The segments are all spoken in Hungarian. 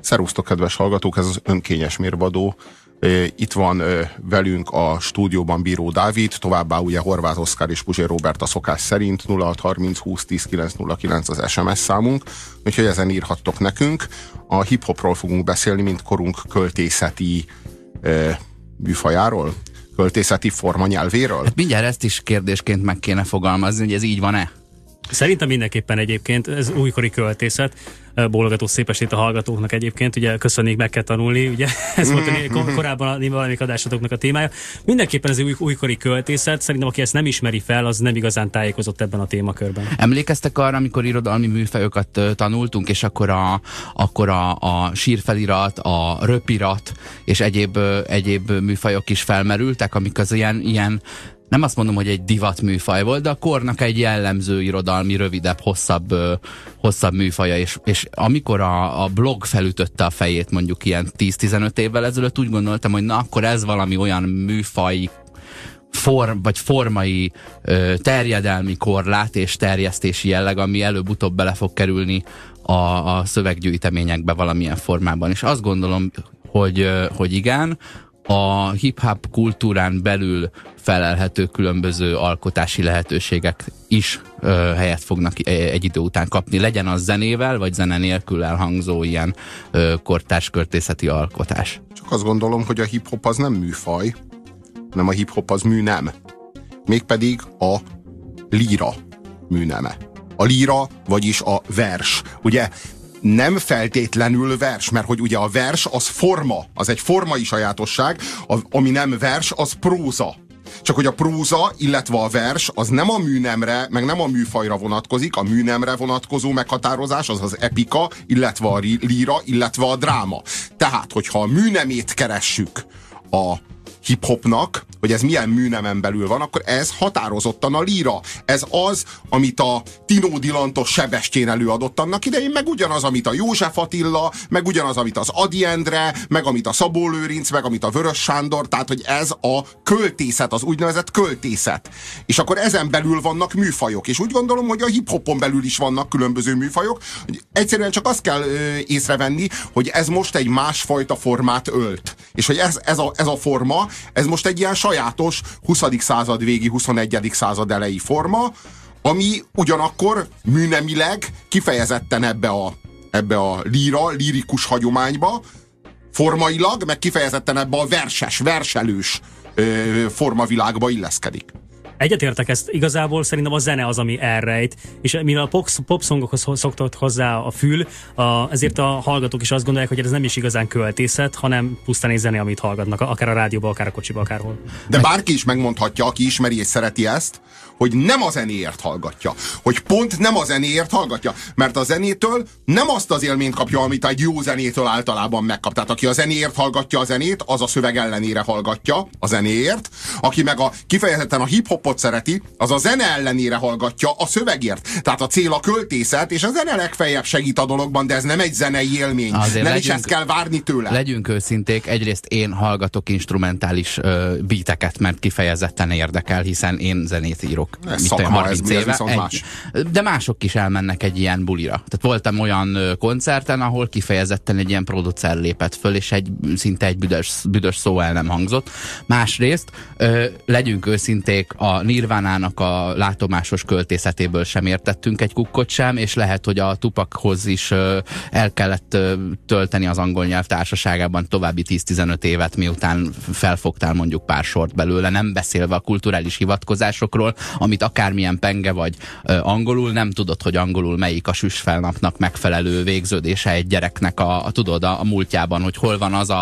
Szerusztok, kedves hallgatók, ez az Önkényes Mérvadó. Itt van velünk a stúdióban Bíró Dávid, továbbá ugye Horváth Oszkár és Puzsér Róbert a szokás szerint. 0630 20 10 909 az SMS számunk, úgyhogy ezen írhattok nekünk. A hip-hopról fogunk beszélni, mint korunk költészeti műfajáról, költészeti formanyelvéről. Hát mindjárt ezt is kérdésként meg kéne fogalmazni, hogy ez így van-e? Szerintem mindenképpen egyébként, ez újkori költészet, bólogató szép estét a hallgatóknak egyébként, ugye köszönjük, meg kell tanulni, ugye ez volt korábban a valamelyik adásatoknak a témája. Mindenképpen ez újkori költészet, szerintem aki ezt nem ismeri fel, az nem igazán tájékozott ebben a témakörben. Emlékeztek arra, amikor irodalmi műfajokat tanultunk, és akkor a sírfelirat, a röpirat és egyéb műfajok is felmerültek, amik az ilyen nem azt mondom, hogy egy divat műfaj volt, de a kornak egy jellemző irodalmi, rövidebb, hosszabb műfaja, és amikor a blog felütötte a fejét mondjuk ilyen 10-15 évvel ezelőtt, úgy gondoltam, hogy na akkor ez valami olyan műfaj, vagy formai terjedelmi korlát és terjesztési jelleg, ami előbb-utóbb bele fog kerülni a szöveggyűjteményekbe valamilyen formában. És azt gondolom, hogy igen, a hip-hop kultúrán belül felelhető különböző alkotási lehetőségek is helyet fognak egy idő után kapni. Legyen az zenével, vagy zene nélkül elhangzó ilyen kortárs költészeti alkotás. Csak azt gondolom, hogy a hip-hop az nem műfaj, hanem a hip-hop az műnem. Mégpedig a líra műneme. A líra, vagyis a vers. Ugye nem feltétlenül vers, mert hogy ugye a vers az forma, az egy formai sajátosság, ami nem vers, az próza. Csak hogy a próza, illetve a vers az nem a műnemre, meg nem a műfajra vonatkozik, a műnemre vonatkozó meghatározás az az epika, illetve a líra, illetve a dráma. Tehát, hogyha a műnemét keressük a hip-hopnak, hogy ez milyen műnemen belül van, akkor ez határozottan a líra. Ez az, amit a Tino Dilantos Sebestyén előadott annak idején, meg ugyanaz, amit a József Attila, meg ugyanaz, amit az Ady Endre, meg amit a Szabó Lőrinc, meg amit a Vörös Sándor, tehát, hogy ez a költészet, az úgynevezett költészet. És akkor ezen belül vannak műfajok, és úgy gondolom, hogy a hip-hopon belül is vannak különböző műfajok. Egyszerűen csak azt kell észrevenni, hogy ez most egy másfajta formát ölt. És hogy ez a forma, ez most egy ilyen sajátos 20. század végi, 21. század elejé forma, ami ugyanakkor műnemileg kifejezetten ebbe a lírikus hagyományba, formailag, meg kifejezetten ebbe a verselős formavilágba illeszkedik. Egyetértek, ezt igazából szerintem a zene az, ami elrejt, és mivel a popszongokhoz szoktott hozzá a fül, ezért a hallgatók is azt gondolják, hogy ez nem is igazán költészet, hanem pusztán egy zene, amit hallgatnak, akár a rádióban, akár a kocsiba, akárhol. De bárki is megmondhatja, aki ismeri és szereti ezt, hogy nem a zenéért hallgatja. Hogy pont nem a zenéért hallgatja. Mert a zenétől nem azt az élményt kapja, amit egy jó zenétől általában megkap. Tehát aki a zenéért hallgatja a zenét, az a szöveg ellenére hallgatja a zenéért. Aki meg kifejezetten a hip-hopot szereti, az a zene ellenére hallgatja a szövegért. Tehát a cél a költészet, és a zene legfeljebb segít a dologban, de ez nem egy zenei élmény. Nem is ezt kell várni tőle. Legyünk őszinték, egyrészt én hallgatok instrumentális beateket, mert kifejezetten érdekel, hiszen én zenét írok. 30 éve. De mások is elmennek egy ilyen bulira. Tehát voltam olyan koncerten, ahol kifejezetten egy ilyen producer lépett föl, és szinte egy büdös szó el nem hangzott. Másrészt legyünk őszinték, a Nirvánának a látomásos költészetéből sem értettünk egy kukkot sem, és lehet, hogy a Tupachoz is el kellett tölteni az angol nyelv társaságában további 10-15 évet, miután felfogtál mondjuk pár sort belőle, nem beszélve a kulturális hivatkozásokról, amit akármilyen penge vagy angolul, nem tudod, hogy angolul melyik a süsfelnapnak megfelelő végződése egy gyereknek a múltjában, hogy hol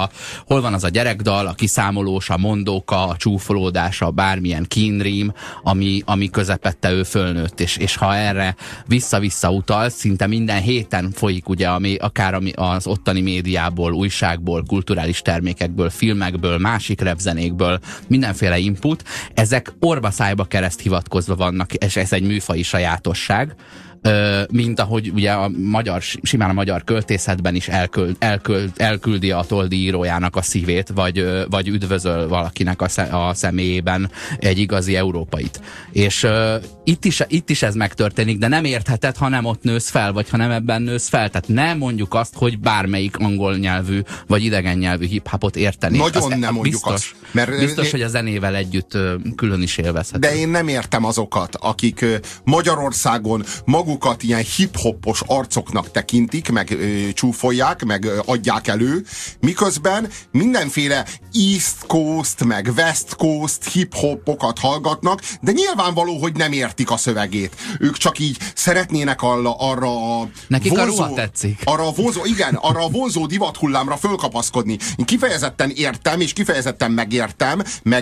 van az a gyerekdal, a kiszámolós, a mondóka, a csúfolódás, a bármilyen kínrím, ami közepette ő fölnőtt, és ha erre vissza-vissza utal, szinte minden héten folyik ugye, akár az ottani médiából, újságból, kulturális termékekből, filmekből, másik repzenékből, mindenféle input, ezek orba-szájba kereszt hivatkozva vannak, és ez egy műfaji sajátosság, mint ahogy ugye simán a magyar költészetben is elküldi a toldi írójának a szívét, vagy üdvözöl valakinek a személyében egy igazi európait. És itt is ez megtörténik, de nem értheted, ha nem ott nősz fel, vagy ha nem ebben nősz fel. Tehát nem mondjuk azt, hogy bármelyik angol nyelvű, vagy idegen nyelvű hip-hopot értenék. Nagyon nem mondjuk azt. Mert biztos, hogy a zenével együtt külön is élvezhető. De én nem értem azokat, akik Magyarországon magukat ilyen hip-hopos arcoknak tekintik, meg csúfolják, meg adják elő, miközben mindenféle East Coast, meg West Coast hip-hopokat hallgatnak, de nyilvánvaló, hogy nem értik a szövegét. Ők csak így szeretnének arra a nekik vonzó, a ruha tetszik. Arra a vonzó divathullámra fölkapaszkodni. Én kifejezetten értem, és kifejezetten megértem,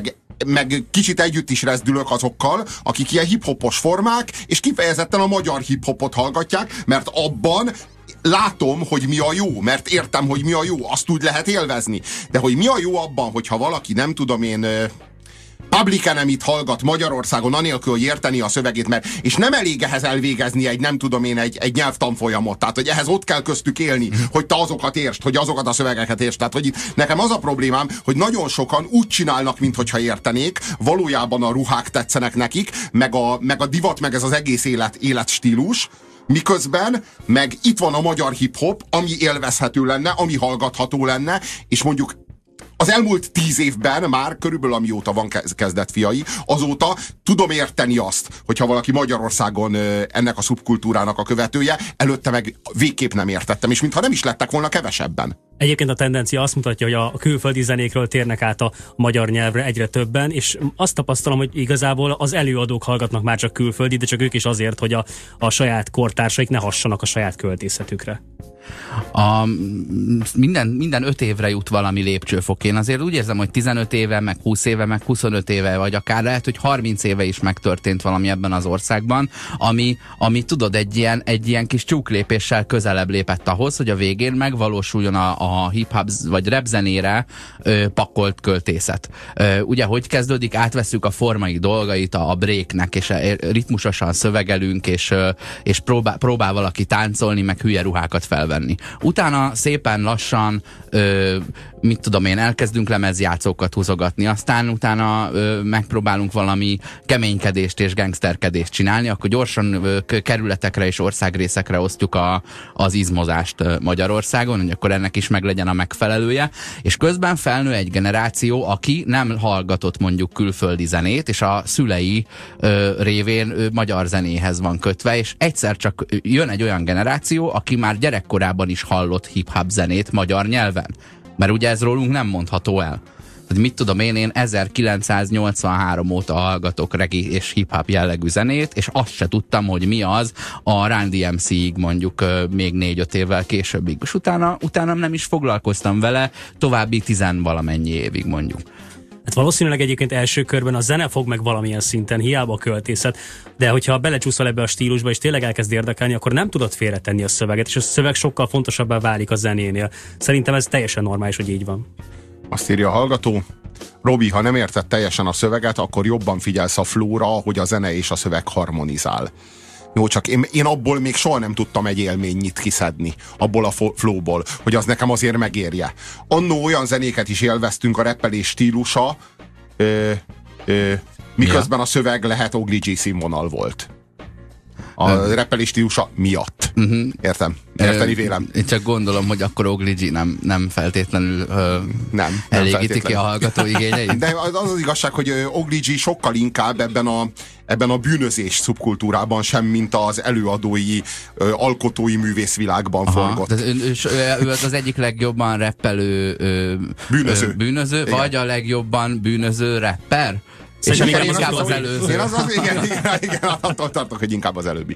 meg kicsit együtt is rezdülök azokkal, akik ilyen hip-hopos formák, és kifejezetten a magyar hip-hopot hallgatják, mert abban látom, hogy mi a jó, mert értem, hogy mi a jó, azt úgy lehet élvezni. De hogy mi a jó abban, hogyha valaki, nem tudom én, Public Enemy-t hallgat Magyarországon anélkül, hogy érteni a szövegét, és nem elég ehhez elvégezni egy nyelvtanfolyamot. Tehát, hogy ehhez ott kell köztük élni, hogy te azokat értsd, hogy azokat a szövegeket értsd. Tehát, hogy itt nekem az a problémám, hogy nagyon sokan úgy csinálnak, minthogyha értenék, valójában a ruhák tetszenek nekik, meg a divat, meg ez az egész életstílus, miközben meg itt van a magyar hip-hop, ami élvezhető lenne, ami hallgatható lenne, és mondjuk az elmúlt 10 évben már körülbelül amióta van Kezdet fiai, azóta tudom érteni azt, hogyha valaki Magyarországon ennek a szubkultúrának a követője, előtte meg végképp nem értettem, és mintha nem is lettek volna kevesebben. Egyébként a tendencia azt mutatja, hogy a külföldi zenékről térnek át a magyar nyelvre egyre többen, és azt tapasztalom, hogy igazából az előadók hallgatnak már csak külföldi, de csak ők is azért, hogy a saját kortársaik ne hassanak a saját költészetükre. Minden 5 évre jut valami lépcsőfok. Én azért úgy érzem, hogy 15 éve, meg 20 éve, meg 25 éve, vagy akár lehet, hogy 30 éve is megtörtént valami ebben az országban, ami tudod, egy ilyen kis csúklépéssel közelebb lépett ahhoz, hogy a végén megvalósuljon a hip-hop vagy rap zenére pakolt költészet. Ugye, hogy kezdődik? Átveszünk a formai dolgait a breaknek, és ritmusosan szövegelünk, és próbál valaki táncolni, meg hülye ruhákat felvenni. Utána szépen lassan mit tudom én, elkezdünk lemezjátszókat húzogatni, aztán utána megpróbálunk valami keménykedést és gangsterkedést csinálni, akkor gyorsan kerületekre és országrészekre osztjuk az izmozást Magyarországon, hogy akkor ennek is meglegyen a megfelelője, és közben felnő egy generáció, aki nem hallgatott mondjuk külföldi zenét, és a szülei révén magyar zenéhez van kötve, és egyszer csak jön egy olyan generáció, aki már gyerekkorában is hallott hip-hop zenét magyar nyelven. Mert ugye ez rólunk nem mondható el. Tehát mit tudom én 1983 óta hallgatok reggae és hip-hop jellegű zenét, és azt se tudtam, hogy mi az a Run DMC-ig mondjuk még 4-5 évvel későbbig. És utána nem is foglalkoztam vele további 10-valamennyi évig mondjuk. Hát valószínűleg egyébként első körben a zene fog meg valamilyen szinten, hiába a költészet, de hogyha belecsúszol ebbe a stílusba, és tényleg elkezd érdekelni, akkor nem tudod félretenni a szöveget, és a szöveg sokkal fontosabbá válik a zenénél. Szerintem ez teljesen normális, hogy így van. Azt írja a hallgató: Robi, ha nem érted teljesen a szöveget, akkor jobban figyelsz a flóra, hogy a zene és a szöveg harmonizál. Jó, csak én abból még soha nem tudtam egy élményit kiszedni, abból a flowból, hogy az nekem azért megérje. Annó olyan zenéket is élveztünk, a rappelés stílusa, miközben a szöveg lehet Ogli G színvonal volt. A rappelés stílusa miatt. Értem. Érteni vélem. Én csak gondolom, hogy akkor Ogli G nem feltétlenül nem elégíti ki a hallgató igényeit. De az igazság, hogy Ogli G sokkal inkább ebben a bűnözés szubkultúrában sem, mint az előadói, alkotói művészvilágban forgott. Ő az egyik legjobban rappelő bűnöző vagy a legjobban bűnöző rapper? És inkább az előző. Én igen, attól tartok, hogy inkább az előbbi.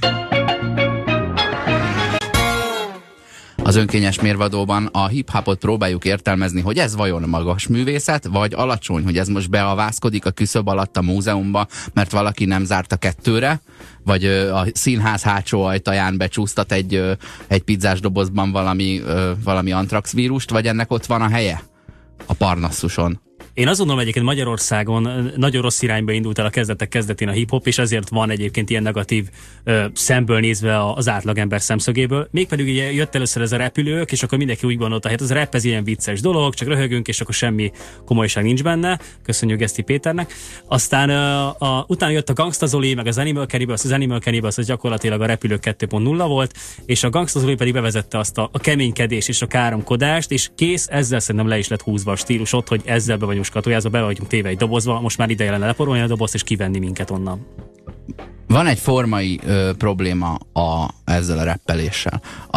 Az önkényes mérvadóban a hip-hopot próbáljuk értelmezni, hogy ez vajon magas művészet, vagy alacsony, hogy ez most beavászkodik a küszöb alatt a múzeumba, mert valaki nem zárt a 2-re, vagy a színház hátsó ajtaján becsúsztat egy pizzás dobozban valami antrax vírust, vagy ennek ott van a helye a Parnassuson. Én azt gondolom, egyébként Magyarországon nagyon rossz irányba indult el a kezdetén a hip-hop, és ezért van egyébként ilyen negatív szemből nézve az átlagember szemszögéből. Mégpedig ugye jött először ez a repülők, és akkor mindenki úgy gondolta, hát ez a rap, ez ilyen vicces dolog, csak röhögünk, és akkor semmi komolyság nincs benne. Köszönjük Geszti Péternek. Aztán utána jött a Gangsta Zoli, meg az Animal Cannibals. Az Animal Cannibals az gyakorlatilag a repülők 2.0 volt, és a Gangsta Zoli pedig bevezette azt a keménykedést és a káromkodást, és kész, ezzel szerintem le is lett húzva a stílusot, hogy ezzel be vagyunk skatójázva, be vagyunk téve egy dobozba, most már ideje lenne leporolni a dobozt és kivenni minket onnan. Van egy formai probléma ezzel a reppeléssel,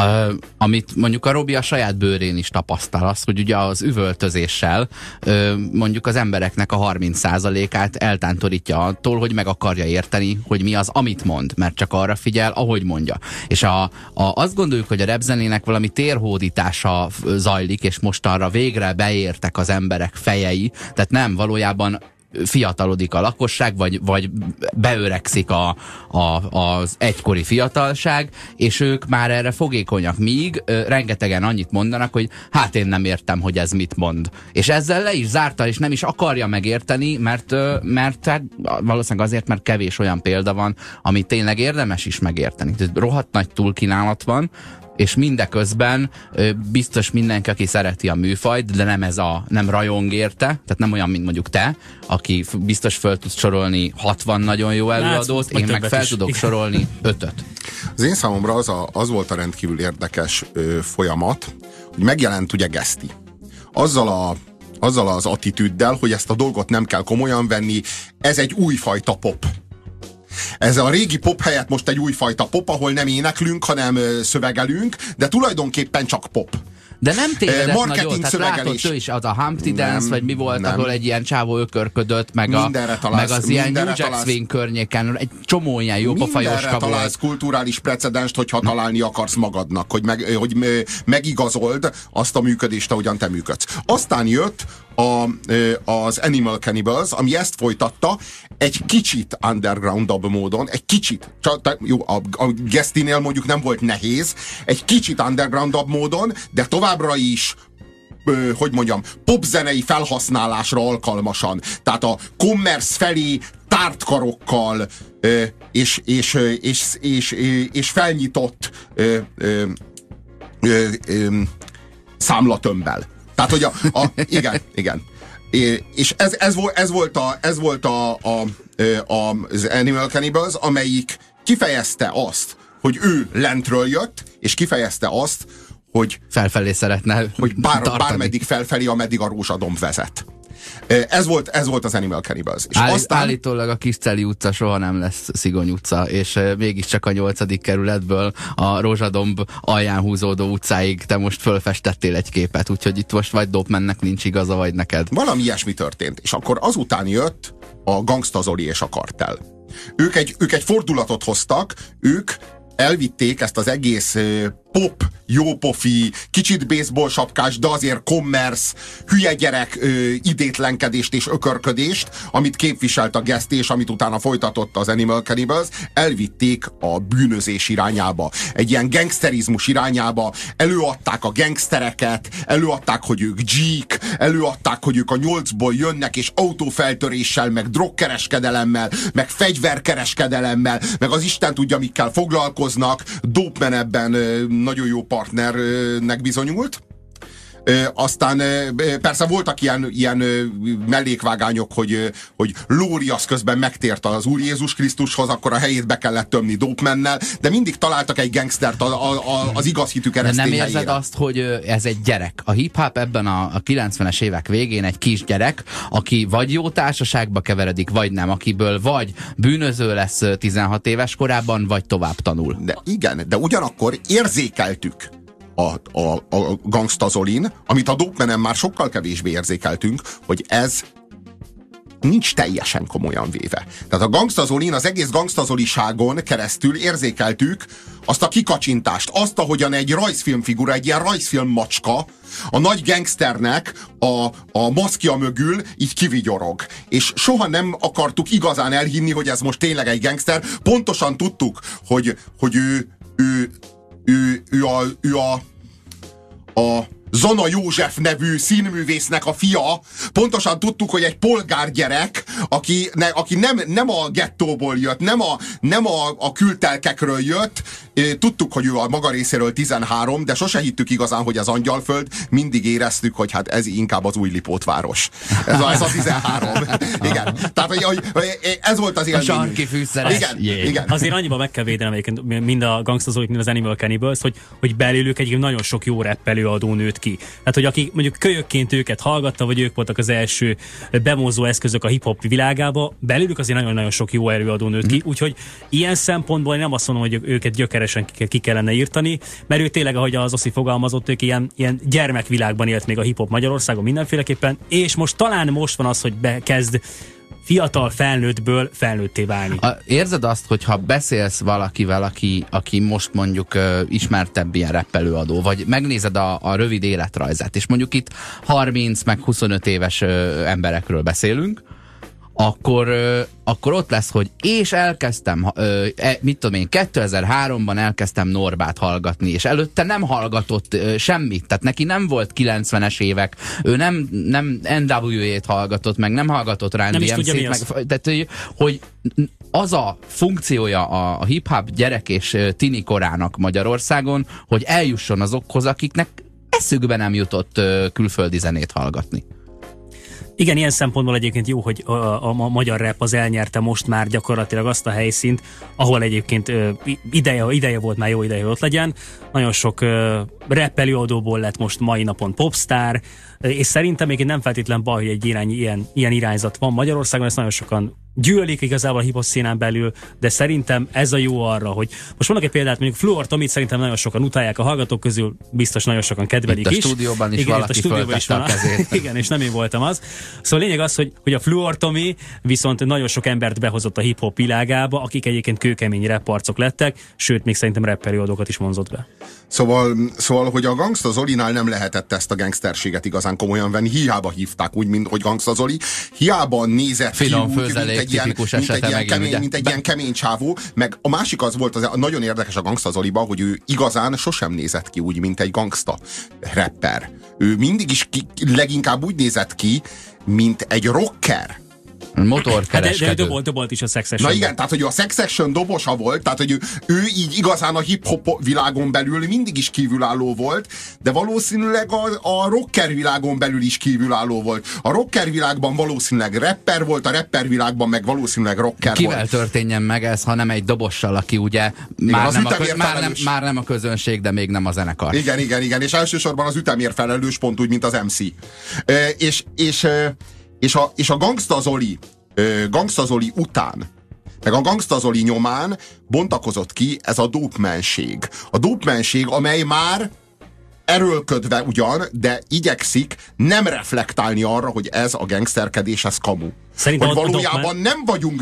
amit mondjuk a Robi a saját bőrén is tapasztal, az, hogy ugye az üvöltözéssel mondjuk az embereknek a 30%-át eltántorítja attól, hogy meg akarja érteni, hogy mi az, amit mond, mert csak arra figyel, ahogy mondja. És azt gondoljuk, hogy a repzenének valami térhódítása zajlik, és mostanra végre beértek az emberek fejei, tehát nem, valójában fiatalodik a lakosság, vagy beöregszik az egykori fiatalság, és ők már erre fogékonyak, míg rengetegen annyit mondanak, hogy hát én nem értem, hogy ez mit mond. És ezzel le is zárta, és nem is akarja megérteni, mert valószínűleg azért, mert kevés olyan példa van, ami tényleg érdemes is megérteni. Tehát rohadt nagy túlkínálat van, és mindeközben biztos mindenki, aki szereti a műfajt, de nem rajong érte, tehát nem olyan, mint mondjuk te, aki biztos föl tudsz sorolni 60 nagyon jó előadót, én meg fel tudok sorolni 5-öt. Az én számomra az volt a rendkívül érdekes folyamat, hogy megjelent ugye Geszti. Azzal az attitűddel, hogy ezt a dolgot nem kell komolyan venni, ez egy újfajta pop. Ez a régi pop helyett most egy újfajta pop, ahol nem éneklünk, hanem szövegelünk, de tulajdonképpen csak pop. De nem tévedett nagyon, tehát látod ő is, az a Humpty Dance, vagy mi volt, ahol egy ilyen csávó ökörködött, meg az ilyen New Jack Swing környéken, egy csomó ilyen jópofa jóska volt. Találsz kulturális precedenst, hogyha találni akarsz magadnak, hogy megigazold azt a működést, ahogyan te működsz. Aztán jött az Animal Cannibals, ami ezt folytatta, egy kicsit undergroundabb módon, egy kicsit, jó, a Gesztinél mondjuk nem volt nehéz, egy kicsit undergroundabb módon, de továbbra is hogy mondjam, popzenei felhasználásra alkalmasan. Tehát a commerce felé tárt karokkal és felnyitott számlatömbbel. Tehát, hogy igen. És ez volt az Animal Cannibals, amelyik kifejezte azt, hogy ő lentről jött, és kifejezte azt, hogy felfelé szeretne, hogy bármeddig felfelé, ameddig a rózsadomb vezet. Ez volt az Animal Cannibals. És állítólag a Kisceli utca soha nem lesz Szigony utca, és mégiscsak a 8. kerületből a Rózsadomb alján húzódó utcáig te most fölfestettél egy képet, úgyhogy itt most vagy Dopemannek nincs igaza, vagy neked. Valami ilyesmi történt, és akkor azután jött a Gangsta Zoli és a Kartell. Ők egy fordulatot hoztak, ők elvitték ezt az egész pop, jópofi, kicsit baseball sapkás, de azért commerce, hülye gyerek idétlenkedést és ökörködést, amit képviselt a Geszti, és amit utána folytatott az Animal Cannibals, elvitték a bűnözés irányába. Egy ilyen gangsterizmus irányába, előadták a gangstereket, előadták, hogy ők G-k, előadták, hogy ők a 8-ból jönnek, és autófeltöréssel, meg drogkereskedelemmel, meg fegyverkereskedelemmel, meg az Isten tudja, mikkel foglalkoznak. Dopeman ebben nagyon jó partnernek bizonyult. Aztán persze voltak ilyen mellékvágányok, hogy Lóri az közben megtért az Úr Jézus Krisztushoz, akkor a helyét be kellett tömni Dopemannel, de mindig találtak egy gangstert az igaz hitű keresztény helyére. Nem érzed azt, hogy ez egy gyerek? A hip-hop ebben a 90-es évek végén egy kisgyerek, aki vagy jó társaságba keveredik, vagy nem, akiből vagy bűnöző lesz 16 éves korában, vagy tovább tanul. De igen, de ugyanakkor érzékeltük a Gangsta Zolin, amit a Dopemanen már sokkal kevésbé érzékeltünk, hogy ez nincs teljesen komolyan véve. Tehát a Gangsta Zolin, az egész Gangsta Zoliságon keresztül érzékeltük azt a kikacsintást, azt, ahogyan egy rajzfilmfigura, egy ilyen rajzfilm macska a nagy gangsternek a maszkja mögül így kivigyorog. És soha nem akartuk igazán elhinni, hogy ez most tényleg egy gangster. Pontosan tudtuk, hogy ő a Zana József nevű színművésznek a fia. Pontosan tudtuk, hogy egy polgárgyerek, aki nem a gettóból jött, nem a kültelkekről jött. Tudtuk, hogy ő a maga részéről 13, de sose hittük igazán, hogy ez Angyalföld. Mindig éreztük, hogy hát ez inkább az új Lipótváros. Ez a 13. Igen. Tehát, hogy ez volt az élményünk. A sarki fűszeres. Igen. Azért annyiban meg kell védenem egyébként mind a Gangsta Zolit, mind az Animal Cannibals, hogy belőlük egyébként nagyon sok jó rap előadó nőtt ki. Tehát, hogy aki mondjuk kölyökként őket hallgatta, vagy ők voltak az első bemozó eszközök a hip-hop világába, belőlük azért nagyon-nagyon sok jó előadó nőtt ki. Úgyhogy ilyen szempontból én nem azt mondom, hogy őket gyökeresen ki kellene írtani, mert ő tényleg, ahogy az Oszi fogalmazott, ők ilyen gyermekvilágban élt még a hip-hop Magyarországon mindenféleképpen, és most van az, hogy kezd fiatal felnőttből felnőtté válni. Érzed azt, hogyha beszélsz valakivel, aki most mondjuk ismertebb ilyen rappelőadó, vagy megnézed a rövid életrajzát, és mondjuk itt 30 meg 25 éves emberekről beszélünk, akkor ott lesz, hogy és elkezdtem, 2003-ban elkezdtem Norbát hallgatni, és előtte nem hallgatott semmit, tehát neki nem volt 90-es évek, ő nem NWA-t hallgatott, meg nem hallgatott Run DMC-t, tehát hogy az a funkciója a hip-hop gyerek és tini korának Magyarországon, hogy eljusson azokhoz, akiknek eszükbe nem jutott külföldi zenét hallgatni. Igen, ilyen szempontból egyébként jó, hogy a magyar rap az elnyerte most már gyakorlatilag azt a helyszínt, ahol egyébként ideje volt, már jó ideje, hogy ott legyen. Nagyon sok rap előadóból lett most mai napon popstar, és szerintem még nem feltétlen baj, hogy egy ilyen irányzat van Magyarországon, ezt nagyon sokan gyűlölik igazából a hip-hop színán belül, de szerintem ez a jó arra, hogy most mondok egy példát, mondjuk Fluor Tomit szerintem nagyon sokan utálják a hallgatók közül, biztos nagyon sokan kedvelik is. Itt a stúdióban is valaki föltette a kezét. Igen, és nem én voltam az. Szóval lényeg az, hogy a Fluor Tomi viszont nagyon sok embert behozott a hip-hop világába, akik egyébként kőkemény rapparcok lettek, sőt, még szerintem rapperiódokat is vonzott be. Szóval, hogy a Gangsta Zolinál nem lehetett ezt a gangsterséget igazán komolyan venni, hiába hívták úgy, mint hogy Gangsta Zoli, hiába nézett ki úgy, mint egy ilyen kemény csávó, meg a másik az volt, az nagyon érdekes a Gangsta Zoliban, hogy ő igazán sosem nézett ki úgy, mint egy gangsta rapper. Ő mindig is leginkább úgy nézett ki, mint egy rocker. Motorkereskedő. De dobolt is a Sex Action. Na igen, tehát hogy ő a Sex Action dobosa volt, tehát hogy ő így igazán a hip-hop világon belül mindig is kívülálló volt, de valószínűleg a rocker világon belül is kívülálló volt. A rocker világban valószínűleg rapper volt, a rapper világban meg valószínűleg rocker Kivel volt. történjen meg ez, ha nem egy dobossal, aki ugye már nem a közönség, de még nem a zenekar. Igen, és elsősorban az ütemért felelős, pont úgy, mint az MC. És a Gangsta Zoli után, meg a Gangsta Zoli nyomán bontakozott ki ez a dopemenség. A dopemenség, amely már erőlködve ugyan, de igyekszik nem reflektálni arra, hogy ez a gangsterkedés, ez kamu. Szerintem hogy valójában nem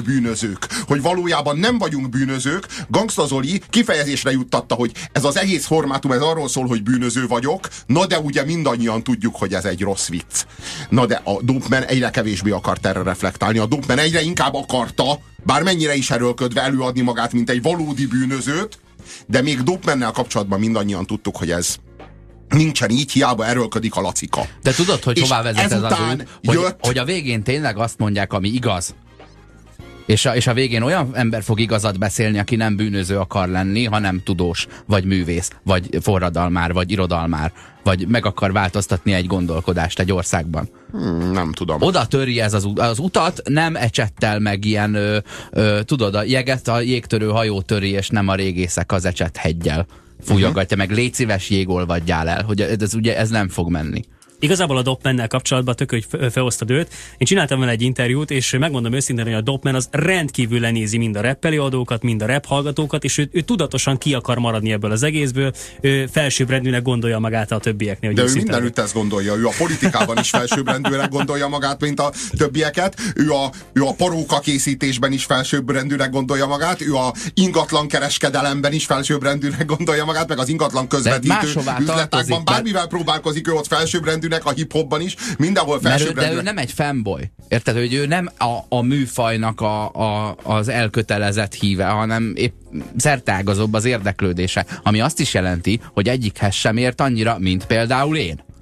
vagyunk bűnözők. Gangsta Zoli kifejezésre juttatta, hogy ez az egész formátum, ez arról szól, hogy bűnöző vagyok, na de ugye mindannyian tudjuk, hogy ez egy rossz vicc. Na de a Dopeman egyre kevésbé akart erre reflektálni. A Dopeman egyre inkább akarta, bármennyire is erőlködve előadni magát, mint egy valódi bűnözőt, de még Dopemannel kapcsolatban mindannyian tudtuk, hogy ez nincsen így, hiába erőlködik a Lacika. De tudod, hogy hová vezet ez az út? Hogy a végén tényleg azt mondják, ami igaz. És a végén olyan ember fog igazat beszélni, aki nem bűnöző akar lenni, hanem tudós, vagy művész, vagy forradalmár, vagy irodalmár, vagy meg akar változtatni egy gondolkodást egy országban. Nem tudom. Oda töri ez az utat, nem ecsettel, meg ilyen, tudod, a jeget a jégtörő hajó töri, és nem a régészek az ecset heggyel fújogatja, meg légy szíves, jégolvadjál el, hogy ez nem fog menni. Igazából a Dopemannel kapcsolatban tök, hogy felhoztad őt. Én csináltam vele egy interjút, és megmondom őszintén, hogy a Dopeman az rendkívül lenézi mind a rap előadókat, mind a rap hallgatókat, és ő tudatosan ki akar maradni ebből az egészből. Ő felsőbbrendűnek gondolja magát a többieknél. De ő mindenütt ezt gondolja. Ő a politikában is felsőbbrendűnek gondolja magát, mint a többieket. Ő a paróka készítésben is felsőbbrendűnek gondolja magát. Ő a ingatlan kereskedelemben is felsőbbrendűnek gondolja magát, meg az ingatlan közvetítő üzletákban. Bármivel próbálkozik, ő ott felsőbbrendűnek, a hip-hopban is, mindenhol felsőbbrendűnek. De ő nem egy fanboy. Érted, hogy ő nem a műfajnak az elkötelezett híve, hanem épp szerteágazóbb az érdeklődése. Ami azt is jelenti, hogy egyikhez sem ért annyira, mint például én.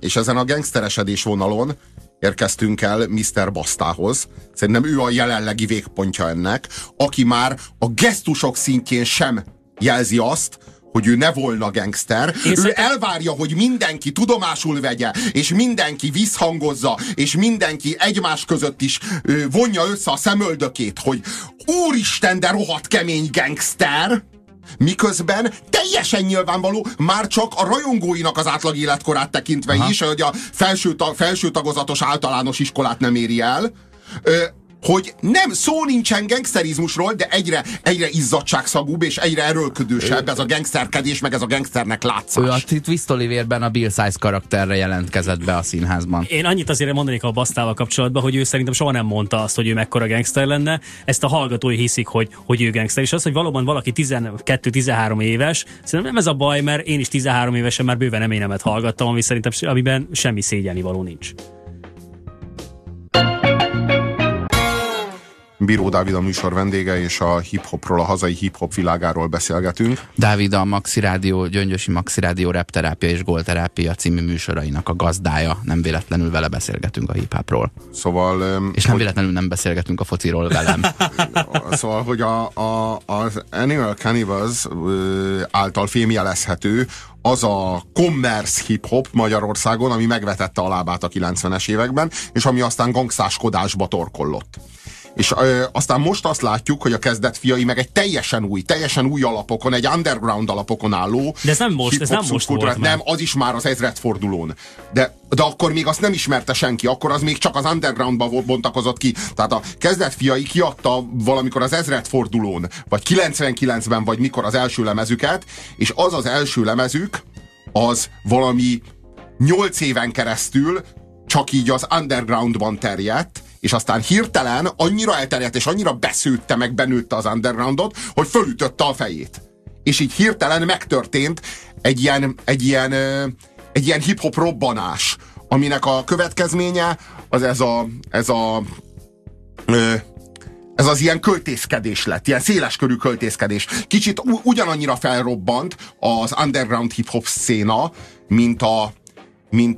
és ezen a gangsteresedés vonalon érkeztünk el Mr. Bastához. Szerintem ő a jelenlegi végpontja ennek, aki már a gesztusok szintjén sem jelzi azt, hogy ő ne volna gangster. Ő elvárja, hogy mindenki tudomásul vegye, és mindenki visszhangozza, és mindenki egymás között is vonja össze a szemöldökét, hogy úristen, de rohadt kemény gangster, miközben teljesen nyilvánvaló, már csak a rajongóinak az átlag életkorát tekintve is, hogy a felső tagozatos általános iskolát nem éri el, hogy nem, szó nincsen gangsterizmusról, de egyre izzadságszagúbb és egyre erőlködősebb ez a gangsterkedés, meg ez a gangsternek látszás. Ő a Twist Oliverben a Bill Size karakterre jelentkezett be a színházban. Én annyit azért mondanék a Bastával kapcsolatban, hogy ő szerintem soha nem mondta azt, hogy ő mekkora gangster lenne. Ezt a hallgatói hiszik, hogy ő gangster. És az, hogy valóban valaki 12-13 éves, szerintem nem ez a baj, mert én is 13 évesen már bőven Eminemet hallgattam, amiben semmi szégyelnivaló nincs. Bíró Dávid a műsor vendége, és a hip-hopról, a hazai hip-hop világáról beszélgetünk. Dávid a Maxi Rádió, Gyöngyösi Maxi Rádió Repterápia és Golterápia című műsorainak a gazdája. Nem véletlenül vele beszélgetünk a hip-hopról. Szóval... És nem véletlenül nem beszélgetünk a fociról velem. Szóval, hogy az Animal Cannibals által fémjelezhető az a commerce hip-hop Magyarországon, ami megvetette a lábát a 90-es években, és ami aztán gangstáskodásba torkollott. És aztán most azt látjuk, hogy a kezdetfiai meg egy teljesen új alapokon, egy underground alapokon álló. De ez nem most volt. Nem, az is már az ezredfordulón. De akkor még azt nem ismerte senki, akkor az még csak az undergroundban bontakozott ki. Tehát a kezdetfiai kiadta valamikor az ezredfordulón, vagy 99-ben, vagy mikor az első lemezüket, és az első lemezük, az valami 8 éven keresztül csak így az undergroundban terjedt, és aztán hirtelen annyira elterjedt, és annyira beszőtte, meg benőtte az undergroundot, hogy fölütötte a fejét. És így hirtelen megtörtént egy ilyen hip-hop robbanás, aminek a következménye az ez az ilyen költészkedés lett, ilyen széleskörű költészkedés. Kicsit ugyanannyira felrobbant az underground hip-hop széna, mint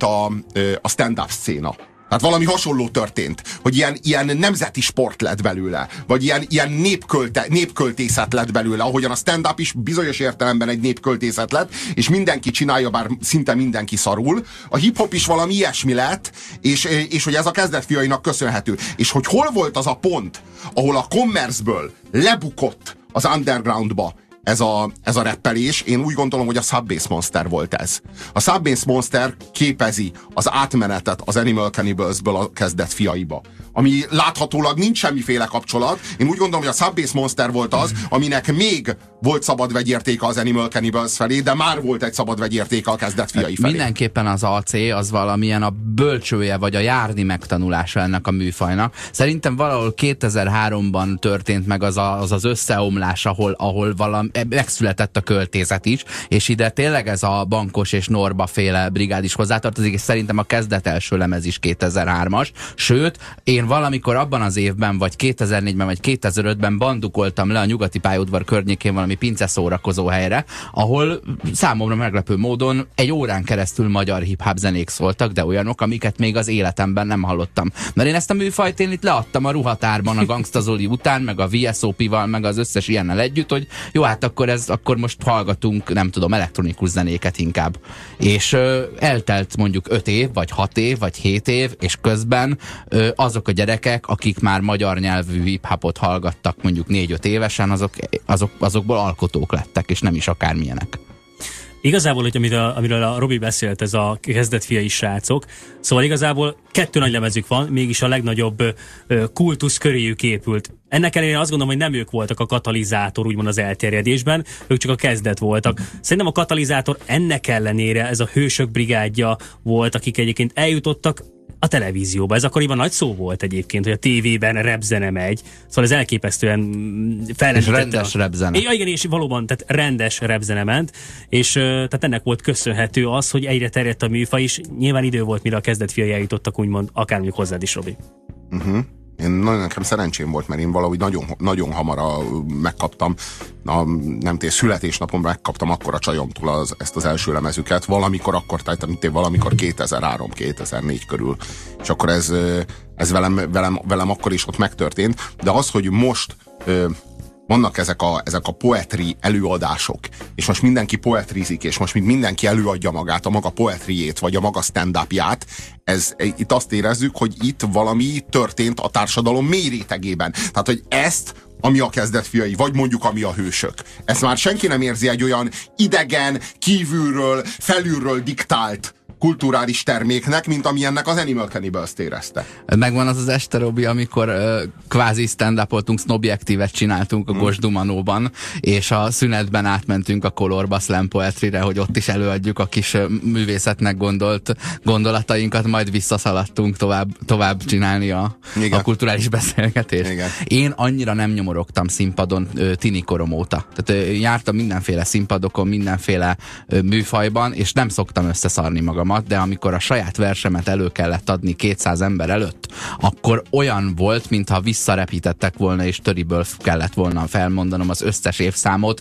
a stand-up széna. Tehát valami hasonló történt, hogy ilyen nemzeti sport lett belőle, vagy ilyen népköltészet lett belőle, ahogyan a stand-up is bizonyos értelemben egy népköltészet lett, és mindenki csinálja, bár szinte mindenki szarul. A hip-hop is valami ilyesmi lett, és hogy ez a kezdetfiainak köszönhető. És hogy hol volt az a pont, ahol a commerce-ből lebukott az undergroundba ez a reppelés, én úgy gondolom, hogy a Sub-Bass Monster volt ez. A Sub-Bass Monster képezi az átmenetet az Animal Cannibalsből a kezdetfiaiba. Ami láthatólag nincs semmiféle kapcsolat. Én úgy gondolom, hogy a Sub-Bass Monster volt az, aminek még volt szabad vegyértéke az Animal Cannibals felé, de már volt egy szabad vegyértéke a kezdetfiai felé. Mindenképpen az AC az valamilyen a bölcsője, vagy a járni megtanulása ennek a műfajnak. Szerintem valahol 2003-ban történt meg az összeomlás, ahol valami megszületett a költészet is, és ide tényleg ez a Bankos és Norba féle brigád is hozzátartozik, és szerintem a kezdet első lemez is 2003-as. Sőt, én valamikor abban az évben, vagy 2004-ben, vagy 2005-ben bandukoltam le a Nyugati pályaudvar környékén valami pince szórakozó helyre, ahol számomra meglepő módon egy órán keresztül magyar hip-hop zenék szóltak, de olyanok, amiket még az életemben nem hallottam. Mert én ezt a műfajt én itt leadtam a Ruhatárban a Gangsta Zoli után, meg a VSOP-val, meg az összes ilyennel együtt, hogy jó, hát akkor most hallgatunk, nem tudom, elektronikus zenéket inkább. És eltelt mondjuk 5 év, vagy 6 év, vagy 7 év, és közben azok a gyerekek, akik már magyar nyelvű hip-hopot hallgattak mondjuk 4-5 évesen, azokból alkotók lettek, és nem is akármilyenek. Igazából, hogy amiről a Robi beszélt, ez a kezdetfiai srácok, szóval igazából 2 nagy lemezük van, mégis a legnagyobb kultusz köréjük épült. Ennek ellenére azt gondolom, hogy nem ők voltak a katalizátor úgymond az elterjedésben, ők csak a kezdet voltak. Szerintem a katalizátor ennek ellenére ez a hősök brigádja volt, akik egyébként eljutottak a televízióba. Ez akkoriban nagy szó volt egyébként, hogy a tévében repzene megy. Szóval ez elképesztően fellendítette. És rendes repzene. Igen, és valóban, tehát rendes repzene ment, és tehát ennek volt köszönhető az, hogy egyre terjedt a műfaj, és nyilván idő volt, mire a kezdetfiai eljutottak, úgymond, akár mondjuk hozzád is, Robi. Nekem szerencsém volt, mert én valahogy nagyon, nagyon hamar megkaptam, nem tény, születésnapon megkaptam akkor a csajomtól ezt az első lemezüket, valamikor 2003-2004 körül. És akkor ez velem akkor is ott megtörtént, de az, hogy most vannak ezek a poetry előadások, és most mindenki poetrizik, és most mindenki előadja magát, a maga poetriét, vagy a maga stand-upját, itt azt érezzük, hogy itt valami történt a társadalom mély rétegében. Tehát, hogy ezt, ami a kezdetfiai, vagy mondjuk ami a hősök. Ezt már senki nem érzi egy olyan idegen, kívülről, felülről diktált kulturális terméknek, mint ami ennek az Animal Cannibals-t érezte. Megvan az este, Robi, amikor kvázi stand-upoltunk, Snobjektívet csináltunk a Gosdumanóban, és a szünetben átmentünk a Colorba Slam Poetryre, hogy ott is előadjuk a kis művészetnek gondolt gondolatainkat, majd visszaszaladtunk tovább csinálni a kulturális beszélgetést. Igen. Én annyira nem nyomorogtam színpadon tini korom óta. Tehát jártam mindenféle színpadokon, mindenféle műfajban, és nem szoktam összeszarni magamat, de amikor a saját versemet elő kellett adni 200 ember előtt, akkor olyan volt, mintha visszarepítettek volna, és töriből kellett volna felmondanom az összes évszámot,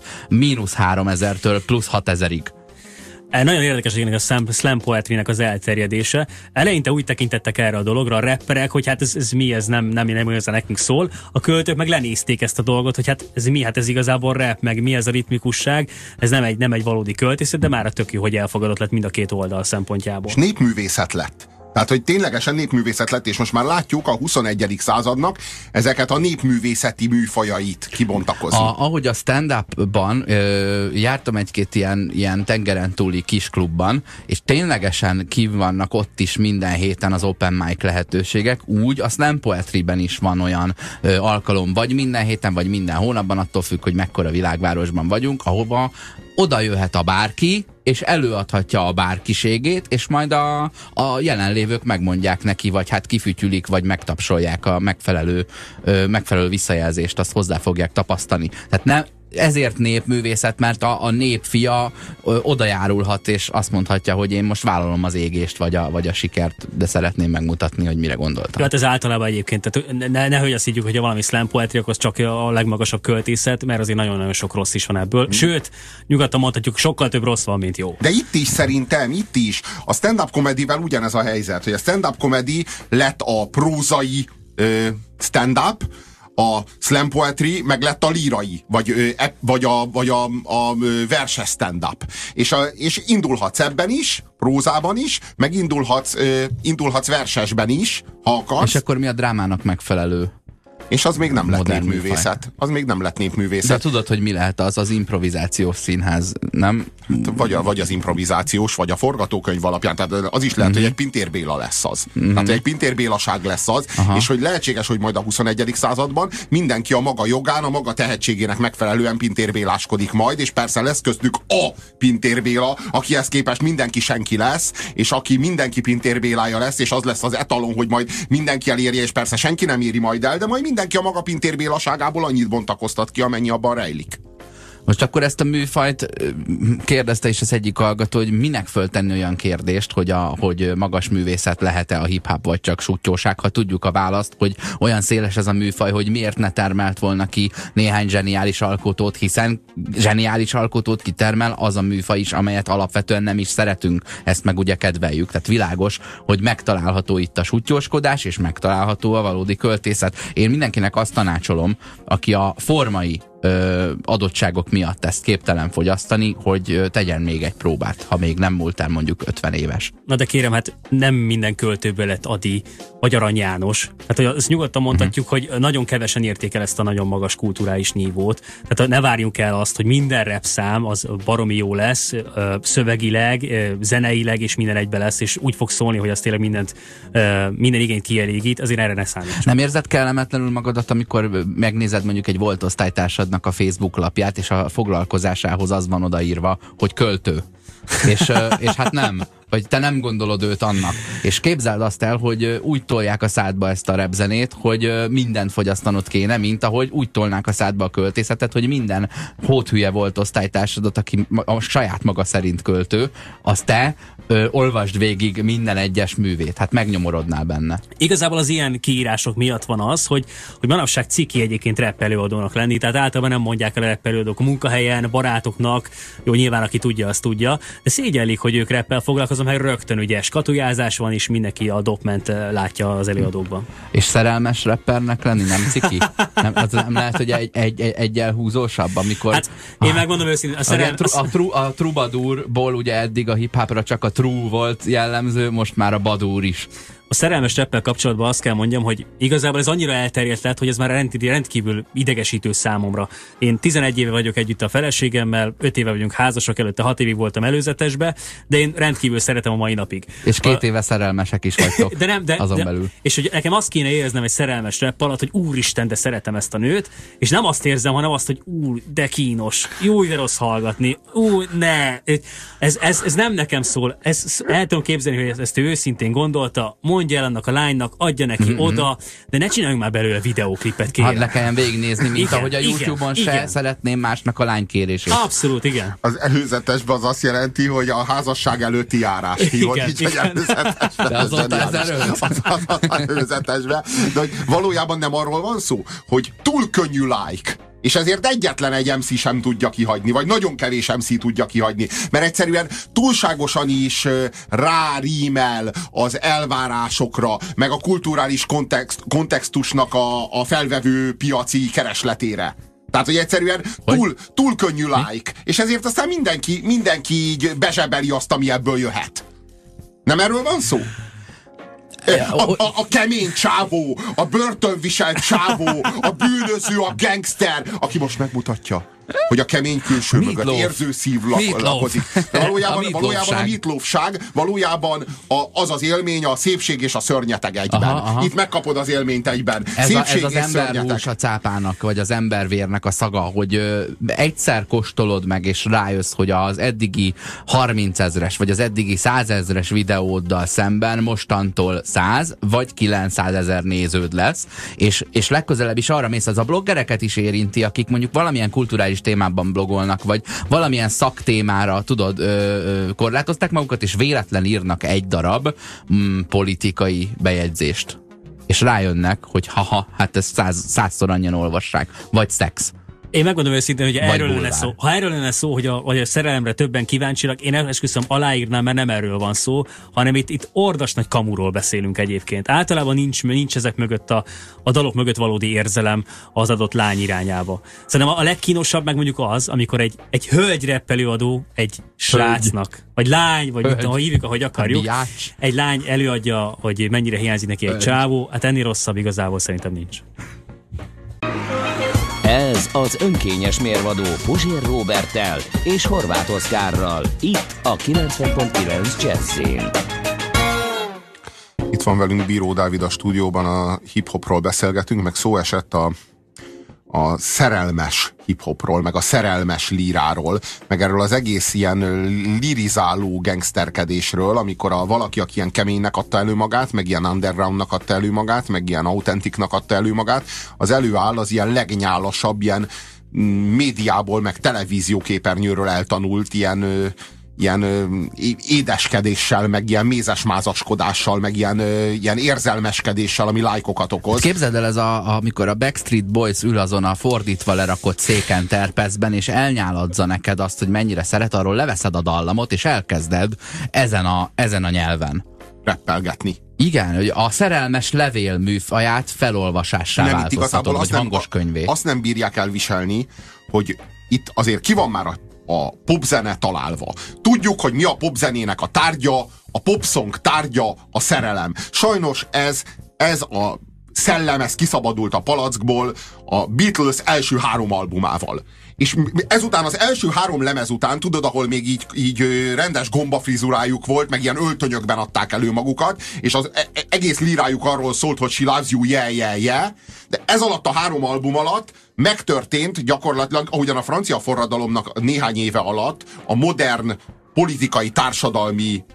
-3000-től +6000-ig. Nagyon érdekes a slam poetrynek az elterjedése. Eleinte úgy tekintettek erre a dologra a rapperek, hogy hát ez mi, ez nem igazán nekünk szól. A költők meg lenézték ezt a dolgot, hogy hát ez mi, hát ez igazából rap, meg mi ez a ritmikusság, ez nem egy valódi költészet, de már a tök jó, hogy elfogadott lett mind a két oldal szempontjából. És népművészet lett. Tehát, hogy ténylegesen népművészet lett, és most már látjuk a 21. századnak ezeket a népművészeti műfajait kibontakozni. Ahogy a stand-upban jártam egy-két ilyen tengeren túli kisklubban, és ténylegesen vannak ott is minden héten az open mic lehetőségek, úgy a slam poetryben is van olyan alkalom, vagy minden héten, vagy minden hónapban, attól függ, hogy mekkora világvárosban vagyunk, ahova oda jöhet a bárki, és előadhatja a bárkiségét, és majd a jelenlévők megmondják neki, vagy hát kifütyülik, vagy megtapsolják a megfelelő visszajelzést, azt hozzá fogják tapasztani. Tehát ezért népművészet, mert a népfia oda járulhat, és azt mondhatja, hogy én most vállalom az égést, vagy a sikert, de szeretném megmutatni, hogy mire gondoltam. Hát ez általában egyébként, tehát nehogy azt higgyük, hogy valami slam poetry, akkor az csak a legmagasabb költészet, mert azért nagyon-nagyon sok rossz is van ebből. Sőt, nyugodtan mondhatjuk, sokkal több rossz van, mint jó. De itt is szerintem, a stand-up comedyvel ugyanez a helyzet, hogy a stand-up comedy lett a prózai stand-up, a slam poetry meg lett a lírai, vagy a verses stand-up. És indulhatsz ebben is, prózában is, meg indulhatsz versesben is, ha akarsz. És akkor mi a drámának megfelelő? És az még nem lett népművészet. Az még nem lett népművészet. De tudod, hogy mi lehet az improvizációs színház, nem? Vagy az improvizációs, vagy a forgatókönyv alapján. Tehát az is lehet, hogy egy Pintér Béla lesz az. Tehát egy Pintér Bélaság lesz az, és hogy lehetséges, hogy majd a 21. században mindenki a maga jogán, a maga tehetségének megfelelően Pintér Béláskodik majd, és persze lesz köztük a Pintér Béla, akihez képest mindenki senki lesz, és aki mindenki Pintér Bélája lesz, és az lesz az etalon, hogy majd mindenki elérje, és persze senki nem éri majd el, de majd mindenki a maga Pintér Bélaságából annyit bontakoztat ki, amennyi abban rejlik. Most akkor ezt a műfajt kérdezte is az egyik hallgató, hogy minek föltenni olyan kérdést, hogy magas művészet lehet-e a hip-hop, vagy csak suttyóság, ha tudjuk a választ, hogy olyan széles ez a műfaj, hogy miért ne termelt volna ki néhány zseniális alkotót, hiszen zseniális alkotót kitermel az a műfaj is, amelyet alapvetően nem is szeretünk, ezt meg ugye kedveljük. Tehát világos, hogy megtalálható itt a suttyóskodás, és megtalálható a valódi költészet. Én mindenkinek azt tanácsolom, aki a formai adottságok miatt ezt képtelen fogyasztani, hogy tegyen még egy próbát, ha még nem múlt el mondjuk 50 éves. Na de kérem, hát nem minden költőből lett Adi, vagy Arany János. Hát ezt nyugodtan mondhatjuk, hogy nagyon kevesen érték el ezt a nagyon magas kulturális nívót. Tehát ne várjunk el azt, hogy minden rap szám az baromi jó lesz, szövegileg, zeneileg és minden egybe lesz, és úgy fog szólni, hogy az tényleg minden igényt kielégít, azért erre ne számítsunk. Nem érzed kellemetlenül magadat, amikor megnézed mondjuk egy volt osztálytársad a Facebook lapját, és a foglalkozásához az van odaírva, hogy költő. És hát nem vagy te nem gondolod őt annak. És képzeld azt el, hogy úgy tolják a szádba ezt a repzenét, hogy mindent fogyasztanod kéne, mint ahogy úgy tolnák a szádba a költészetet, hogy minden hóthülye volt osztálytársadat, aki a saját maga szerint költő, az te olvasd végig minden egyes művét. Hát megnyomorodnál benne. Igazából az ilyen kiírások miatt van az, hogy manapság ciki egyébként rap előadónak lenni, tehát általában nem mondják el a rap előadók a munkahelyen, barátoknak, jó, nyilván aki tudja, azt tudja, de szégyellik, hogy ők rappel foglalkozom, mert rögtön ugye skatujázás van, és mindenki a dopment látja az előadókban. És szerelmes rappernek lenni nem ciki? Nem lehet, hogy egy elhúzósabb, amikor... Hát én megmondom őszintén, a troubadourból ugye eddig a hip-hopra csak a true volt jellemző, most már a badur is. A szerelmes rappel kapcsolatban azt kell mondjam, hogy igazából ez annyira elterjedt lett, hogy ez már rendkívül idegesítő számomra. Én 11 éve vagyok együtt a feleségemmel, 5 éve vagyunk házasok, előtte 6 évig voltam előzetesbe, de én rendkívül szeretem a mai napig. És 2 éve szerelmesek is vagytok azon belül. És hogy nekem azt kéne éreznem egy szerelmes rapp alatt, hogy úristen, de szeretem ezt a nőt, és nem azt érzem, hanem azt, hogy de kínos, jó, de rossz hallgatni, ne, ez nem nekem szól, el tudom képzelni, hogy ezt ő őszintén gondolta, mondja el annak a lánynak, adja neki oda, de ne csináljunk már belőle videóklipet, kérem. Hadd le kelljen végignézni, mint igen, ahogy a YouTube-on se szeretném másnak a lány kérését. Abszolút, igen. Az előzetesben az azt jelenti, hogy a házasság előtti járás. De azóta az előzetesben. De hogy valójában nem arról van szó, hogy túl könnyű like. És ezért egyetlen egy MC sem tudja kihagyni, vagy nagyon kevés MC tudja kihagyni, mert egyszerűen túlságosan is rárímel az elvárásokra, meg a kulturális kontextusnak a felvevő piaci keresletére. Tehát, hogy egyszerűen túl könnyű like, és ezért aztán mindenki így bezsebeli azt, ami ebből jöhet. Nem erről van szó? A kemény csávó, a börtönviselt csávó, a bűnöző, a gangster, aki most megmutatja, hogy a kemény külső mögött érző szív lakozik. Valójában a Meatloafság, valójában az az élmény, a szépség és a szörnyeteg egyben. Aha. Itt megkapod az élményt egyben. Ez az emberhús a cápának, vagy az embervérnek a szaga, hogy egyszer kóstolod meg, és rájössz, hogy az eddigi 30 000-es, vagy az eddigi 100 000-es videóddal szemben mostantól 100 vagy 900 000 néződ lesz, és legközelebb is arra mész, az a bloggereket is érinti, akik mondjuk valamilyen kulturális témában blogolnak, vagy valamilyen szaktémára, tudod, korlátozták magukat, és véletlen írnak egy darab politikai bejegyzést. És rájönnek, hogy hát ezt 100-szor annyian olvassák. Vagy szex. Én megmondom őszintén, hogy erről lenne szó. Ha erről lenne szó, hogy a szerelemre többen kíváncsiak, én esküszöm, aláírnám, mert nem erről van szó, hanem itt ordas nagy kamuról beszélünk egyébként. Általában nincs ezek mögött a dalok mögött valódi érzelem az adott lány irányába. Szerintem a legkínosabb meg mondjuk az, amikor egy hölgy rap előadó egy srácnak, vagy lány, vagy ha hívjuk, ahogy akarjuk, egy lány előadja, hogy mennyire hiányzik neki egy csávó, hát ennél rosszabb igazából szerintem nincs. Ez az önkényes mérvadó Puzsér Róberttel és Horváth Oszkárral, itt a 90.9 Jazzyn. Itt van velünk Bíró Dávid a stúdióban, a hip-hopról beszélgetünk, meg szó esett a szerelmes hip-hopról, meg a szerelmes líráról, meg erről az egész ilyen lirizáló gangsterkedésről, amikor valaki, aki ilyen keménynek adta elő magát, meg ilyen undergroundnak adta elő magát, meg ilyen autentiknak adta elő magát, az előáll az ilyen legnyálasabb, ilyen médiából, meg televízióképernyőről eltanult ilyen édeskedéssel, meg ilyen mézesmázaskodással, meg ilyen érzelmeskedéssel, ami lájkokat okoz. Képzeld el, amikor a Backstreet Boys ül azon a fordítva lerakott széken terpezben, és elnyáladza neked azt, hogy mennyire szeret, arról leveszed a dallamot, és elkezded ezen a nyelven reppelgetni. Igen, hogy a szerelmes levél műfaját felolvasássá változtatod, vagy hangos könyvé. Azt nem bírják elviselni, hogy itt azért ki van már a popzene találva. Tudjuk, hogy mi a popzenének a tárgya, a popsong tárgya, a szerelem. Sajnos ez a szellem, ez kiszabadult a palackból a Beatles első 3 albumával. És ezután, az első 3 lemez után, tudod, ahol még így rendes gombafrizurájuk volt, meg ilyen öltönyökben adták elő magukat, és az egész lírájuk arról szólt, hogy she loves you, yeah, yeah, yeah. De ez alatt a 3 album alatt megtörtént gyakorlatilag, ahogyan a francia forradalomnak néhány éve alatt a modern politikai, társadalmi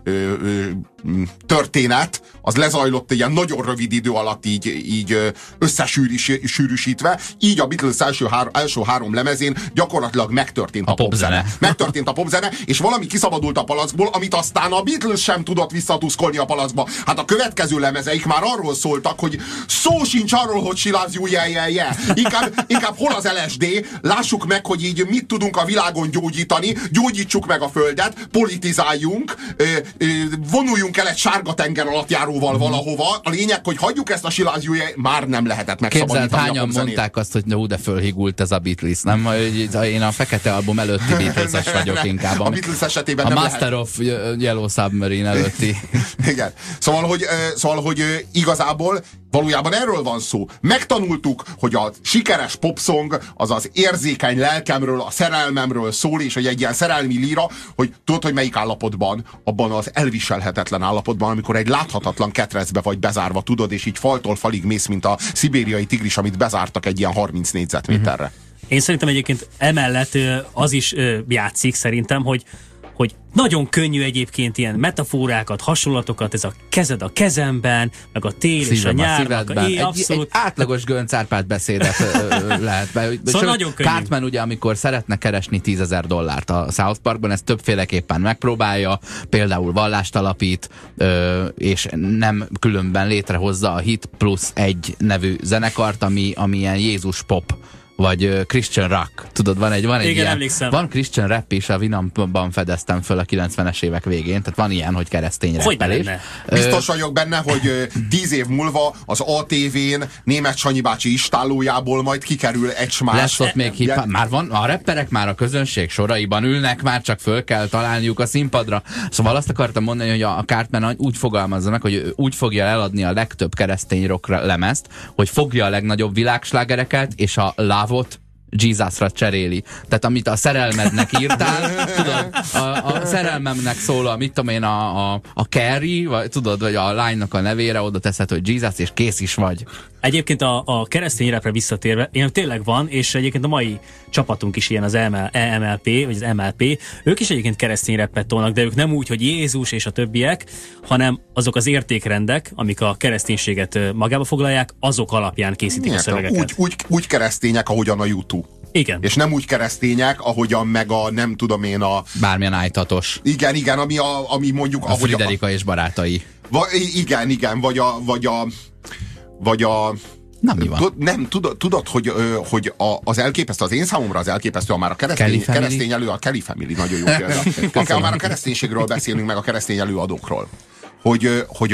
történet, az lezajlott ilyen nagyon rövid idő alatt így összesűrűsítve, így a Beatles első három lemezén gyakorlatilag megtörtént a popzene. Megtörtént a popzene, és valami kiszabadult a palackból, amit aztán a Beatles sem tudott visszatuszkolni a palackba. Hát a következő lemezeik már arról szóltak, hogy szó sincs arról, hogy she loves you, yeah. Inkább hol az LSD, lássuk meg, hogy így mit tudunk a világon gyógyítani, gyógyítsuk meg a földet, politizáljunk, vonuljunk el egy sárga tenger alatt járóval valahova. A lényeg, hogy hagyjuk ezt a she loves you, yeah, már nem lehetett megszabadítani. Képzeld, hányan mondták azt, hogy de fölhigult ez a Beatles, nem? Én a Fekete Album előtti Beatles-es vagyok inkább. A Beatles esetében a Master of Yellow Submarine előtti. Igen. Szóval, hogy igazából valójában erről van szó. Megtanultuk, hogy a sikeres popsong az az érzékeny lelkemről, a szerelmemről szól, és hogy egy ilyen szerelmi líra, hogy tudod, hogy melyik állapotban? Abban az elviselhetetlen állapotban, amikor egy láthatatlan ketrecbe vagy bezárva, tudod, és így faltól falig mész, mint a szibériai tigris, amit bezártak egy ilyen 30 négyzetméterre. Én szerintem egyébként emellett az is játszik szerintem, hogy nagyon könnyű egyébként ilyen metaforákat, hasonlatokat, ez a kezed a kezemben, meg a tél és a nyár. Egy átlagos Gönc Árpád beszédet lehet be. Szóval nagyon könnyű. Cartman ugye, amikor szeretne keresni $10,000 a South Parkban, ezt többféleképpen megpróbálja, például vallást alapít, és nem különben létrehozza a Hit Plus 1 nevű zenekart, ami ilyen Jézus pop, vagy Christian rock. Tudod, van egy igen, ilyen, emlékszem. Van Christian rap is, a Winampban fedeztem föl a 90-es évek végén, tehát van ilyen, hogy keresztény rappelés. Biztos vagyok benne, hogy 10 év múlva az ATV-n Németh Sanyi bácsi istállójából majd kikerül egy smás. Lesz ott még már van, a rapperek már a közönség soraiban ülnek, már csak föl kell találniuk a színpadra. Szóval azt akartam mondani, hogy a Cartman úgy fogalmazza meg, hogy úgy fogja eladni a legtöbb keresztény rock lemezt, hogy fogja a legnagyobb világslágereket, és a Love-ot Jesusra cseréli. Tehát amit a szerelmednek írtál, tudod, a szerelmemnek szól mit tudom én, a Carrie, vagy tudod, vagy a lánynak a nevére oda teszed, hogy Jesus, és kész is vagy. Egyébként a keresztény rapre visszatérve, ilyen tényleg van, és egyébként a mai csapatunk is ilyen az EMLP, vagy az MLP, ők is egyébként keresztény rappet tolnak, de ők nem úgy, hogy Jézus és a többiek, hanem azok az értékrendek, amik a kereszténységet magába foglalják, azok alapján készítik a szövegeket. Úgy keresztények, ahogyan a YouTube. Igen. És nem úgy keresztények, ahogyan meg a nem tudom én a... Bármilyen ájtatos. Igen, ami mondjuk... A Friderika és barátai. Igen, vagy a na, mi van? Tudod, hogy az elképesztő, az én számomra az elképesztő, ha már a keresztény elő, a Kelly Family nagyon jó példa. Ha már a kereszténységről beszélünk, meg a keresztény előadókról. Hogy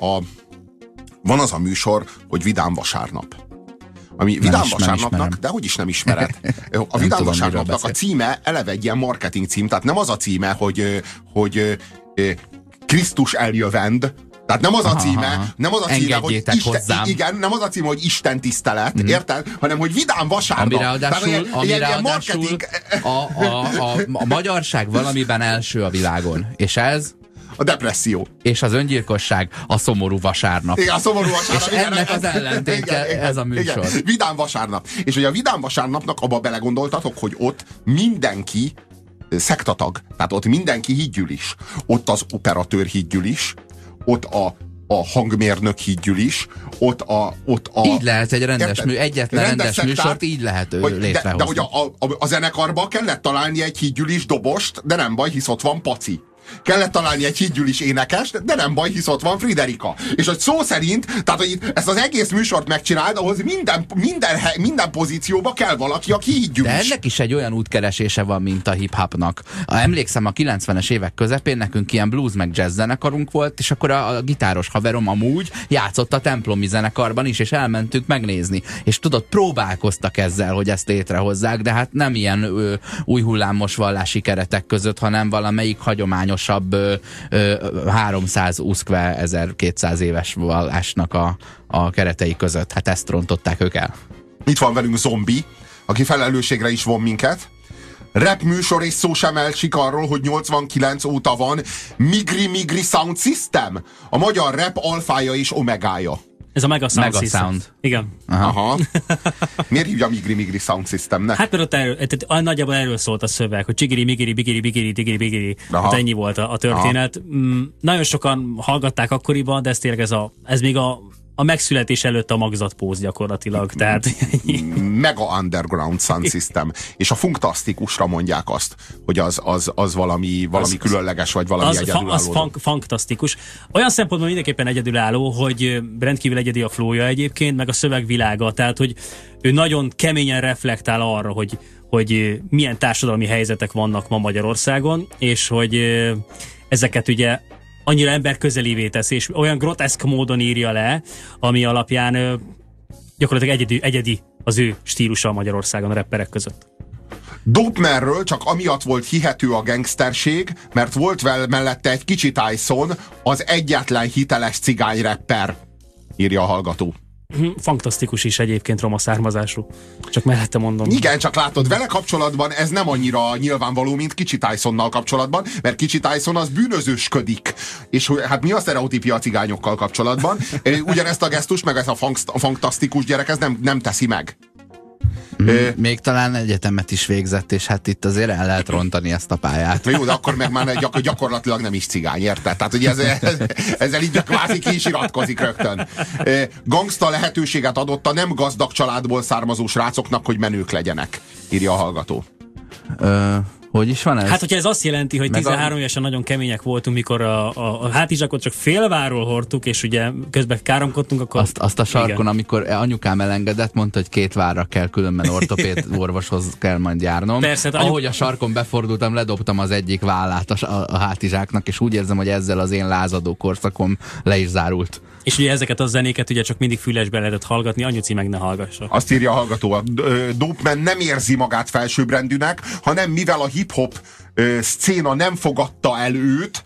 van az a műsor, hogy Vidám vasárnap. Ami Vidám vasárnapnak, de hogy is nem ismered. A Vidám vasárnapnak a címe eleve egy ilyen marketing cím, tehát nem az a címe, hogy Krisztus eljövend, tehát nem az a címe, hogy nem az a címe, hogy Isten tisztelet, érted? Hanem, hogy Vidám vasárnap. Ami ráadásul a magyarság valamiben első a világon. És ez a depresszió. És az öngyilkosság a szomorú vasárnap. Igen, a szomorú vasárnap. És ennek az ellentétje ez a műsor. Igen. Vidám vasárnap. És hogy a Vidám vasárnapnak abba belegondoltatok, hogy ott mindenki szektatag. Tehát ott mindenki hídgyűlis. Ott az operatőr hídgyűlis, ott a hangmérnök hídgyűlis, ott a így lehet egy rendes rendes műsort, így lehet létrehozni. De hogy a zenekarba kellett találni egy hídgyűlis dobost, de nem baj, hisz ott van Paci. Kellett találni egy hídgyűlis énekest, de nem baj, hisz ott van Friderika. És hogy szó szerint, tehát hogy ezt az egész műsort megcsináld, ahhoz minden pozícióba kell valaki, aki hídgyűlis. De ennek is egy olyan útkeresése van, mint a hip-hopnak. Emlékszem, a 90-es évek közepén nekünk ilyen blues meg jazz zenekarunk volt, és akkor a gitáros haverom amúgy játszott a templomi zenekarban is, és elmentünk megnézni. És tudod, próbálkoztak ezzel, hogy ezt létrehozzák, de hát nem ilyen új hullámos vallási keretek között, hanem valamelyik hagyományos 300 uszkve 1200 éves vallásnak a keretei között. Hát ezt rontották ők el. Itt van velünk Zombi, aki felelősségre is von minket. Rap műsor és szó sem elsik arról, hogy 89 óta van Migri Sound System, a magyar rap alfája és omegája. Ez a Mega Sound System. Igen. Aha. Miért hívja Migri Sound Systemnek? Hát mert nagyjából erről szólt a szöveg, hogy csigiri, migiri, bigiri, bigiri, tigiri, bigiri. Hát ennyi volt a történet. Nagyon sokan hallgatták akkoriban, de ez tényleg ez még a megszületés előtt a magzatpóz gyakorlatilag. Tehát Mega Underground Sound System. És a funkasztikusra mondják azt, hogy az valami különleges, vagy valami egyedülálló. Az fantasztikus. Olyan szempontból mindenképpen egyedülálló, hogy rendkívül egyedi a flója egyébként, meg a szövegvilága. Tehát, hogy ő nagyon keményen reflektál arra, hogy milyen társadalmi helyzetek vannak ma Magyarországon, és hogy ezeket ugye annyira emberközelévé tesz, és olyan groteszk módon írja le, ami alapján gyakorlatilag egyedi az ő stílusa Magyarországon a rapperek között. Dopemanről csak amiatt volt hihető a gangsterség, mert volt mellette egy kicsi Tyson, az egyetlen hiteles cigány rapper, írja a hallgató. Fantasztikus is egyébként roma származású. Csak mellette mondom. Igen, csak látod, vele kapcsolatban ez nem annyira nyilvánvaló, mint Kicsi Tysonnal kapcsolatban, mert Kicsi Tyson az bűnözősködik. És hát mi a sztereotípia a cigányokkal kapcsolatban? Ugyanezt a gesztus, meg ez a fantasztikus gyerek, ez nem teszi meg. Még talán egyetemet is végzett, és hát itt azért el lehet rontani ezt a pályát. Jó, de akkor meg már gyakorlatilag nem is cigány, érted? Tehát, hogy ezzel így kvázi ki is iratkozik rögtön. Gangsta lehetőséget adott a nem gazdag családból származó srácoknak, hogy menők legyenek, írja a hallgató. Hogy is van ez? Hát, hogyha ez azt jelenti, hogy 13 évesen nagyon kemények voltunk, mikor a hátizsakot csak félváról hordtuk, és ugye közben káromkodtunk, akkor... Azt a sarkon, igen. Amikor anyukám elengedett, mondta, hogy 2 várra kell, különben ortopéd orvoshoz kell majd járnom. Persze, ahogy a sarkon befordultam, ledobtam az egyik vállát a hátizsáknak, és úgy érzem, hogy ezzel az én lázadó korszakom le is zárult. És ugye ezeket a zenéket ugye csak mindig fülesbe lehetett hallgatni, anyuci meg ne hallgassa. Azt írja a hallgató, a Dopeman nem érzi magát felsőbbrendűnek, hanem mivel a hip-hop szcéna nem fogadta el őt,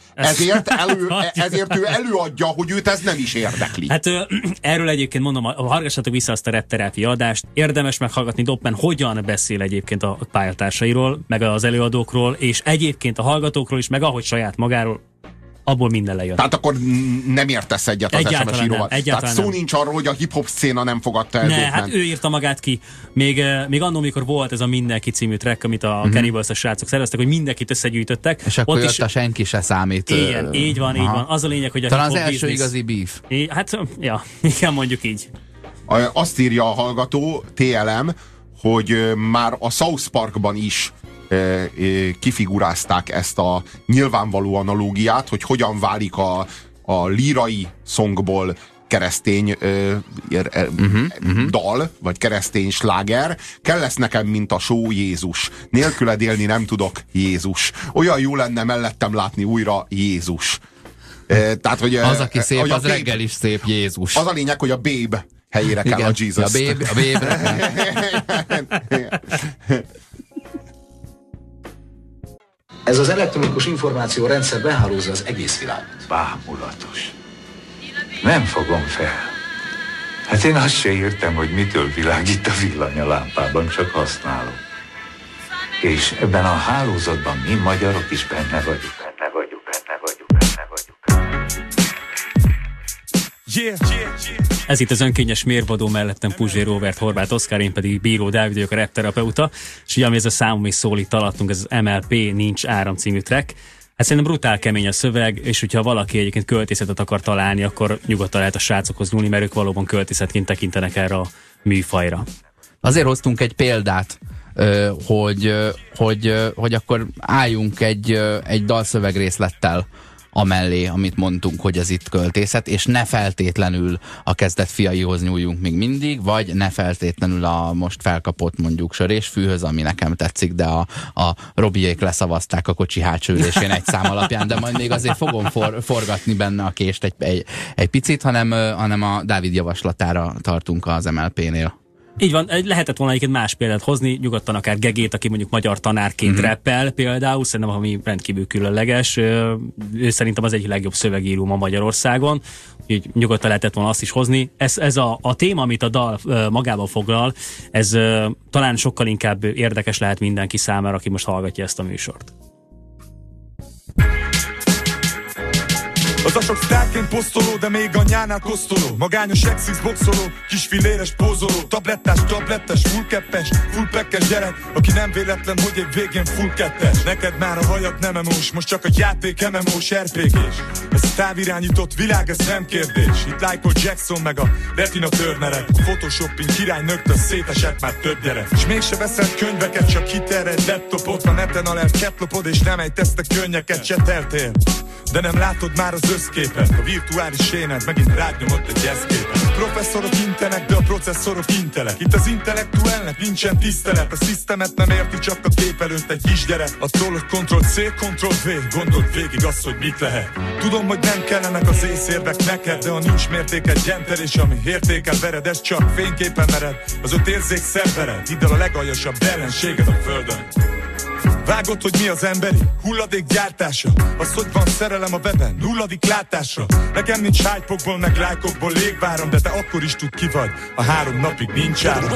ezért ő előadja, hogy őt ez nem is érdekli. Hát erről egyébként mondom, hallgassatok vissza azt a Rap Terápia adást, érdemes meghallgatni Dopeman hogyan beszél egyébként a pályatársairól, meg az előadókról, és egyébként a hallgatókról is, meg ahogy saját magáról. Abból minden lejön. Tehát akkor nem értesz egyet az SMS íróval. Tehát szó nincs arról, hogy a hip-hop szcéna nem fogadta el. Ne, hát ő írta magát ki. Még annól, mikor volt ez a Mindenki című track, amit a Cannibals-es srácok szerveztek, hogy mindenkit összegyűjtöttek. És akkor jött a Senki se számít. Igen, így van. Az a lényeg, hogy a talán az első igazi beef. Hát, ja, igen, mondjuk így. Azt írja a hallgató, TLM, hogy már a South Parkban is kifigurázták ezt a nyilvánvaló analógiát, hogy hogyan válik a lírai szongból keresztény dal, vagy keresztény sláger. Kell lesz nekem, mint a só Jézus. Nélküled élni nem tudok, Jézus. Olyan jó lenne mellettem látni újra, Jézus. Tehát, hogy az, aki szép, az reggel is szép, Jézus. Az a lényeg, hogy a Babe helyére kell a Jesus. A Babe. Ez az elektronikus információrendszer behálózza az egész világot. Bámulatos. Nem fogom fel. Hát én azt se értem, hogy mitől világít a villany a lámpában, csak használom. És ebben a hálózatban mi magyarok is benne vagyunk. Ez itt az önkényes mérvadó, mellettem Puzsér Róbert, Horváth Oszkár, én pedig Bíró Dávid vagyok, a rap terapeuta, és ugye ami ez a számom is szól itt alattunk, ez az MLP Nincs Áram című track. Hát szerintem brutál kemény a szöveg, és hogyha valaki egyébként költészetet akar találni, akkor nyugodtan lehet a srácokhoz nyúlni, mert ők valóban költészetként tekintenek erre a műfajra. Azért hoztunk egy példát, hogy akkor álljunk egy dalszövegrészlettel amellé, amit mondtunk, hogy ez itt költészet, és ne feltétlenül a kezdet fiaihoz nyúljunk még mindig, vagy ne feltétlenül a most felkapott mondjuk sörésfűhöz, ami nekem tetszik, de a Robiék leszavazták a kocsi hátsó ülésén egy szám alapján, de majd még azért fogom forgatni benne a kést egy picit, hanem a Dávid javaslatára tartunk az MLP-nél. Így van, lehetett volna egyébként más példát hozni, nyugodtan akár Gegét, aki mondjuk magyar tanárként rappel például, szerintem ami rendkívül különleges. Ő szerintem az egyik legjobb szövegíró ma Magyarországon, úgyhogy nyugodtan lehetett volna azt is hozni. Ez a téma, amit a dal magában foglal, ez talán sokkal inkább érdekes lehet mindenki számára, aki most hallgatja ezt a műsort. Az a sok sztárként posztoló, de még anyjánál kosztoló. Magányos exis boxoló, kis filéres pózoló. Tablettás, full keppes, full pekkes gyerek, aki nem véletlen, hogy év végén full kettes. Neked már a hajad nem emós, most csak a játék MMO-s RPG-s. Ez a távirányított világ, ez nem kérdés. Itt Michael Jackson meg a Retina Turnerek. A Photoshopping király nögtön szétesett már több gyerek. És mégse veszel könyveket, csak hitelre egy laptopot. A neten alert csetlopod és nem ejteztek könnyeket cseteltél. De nem látod már az összképet. A virtuális éned megint rád nyomott egy eszképet. Professzorok intenek, de a processzorok intelek. Itt az intellektuelnek nincsen tisztelet. A szisztemet nem érti, csak a kép előtt egy kisgyerek. Attól, hogy Ctrl-C, Ctrl-V, gondold végig azt, hogy mit lehet. Tudom, hogy nem kellenek az észérvek neked, de a nincs mértéket gyentelés, ami értékel vered, ez csak fényképen mered. Az 5 érzék szervered, hidd el a legaljasabb ellenséged a földön. Vágod, hogy mi az emberi hulladék gyártása? Az, hogy van szerelem a weben, nulladik látásra. Nekem nincs hype-okból, meg lájkokból légváram, de te akkor is tud ki vagy, a 3 napig nincs áram.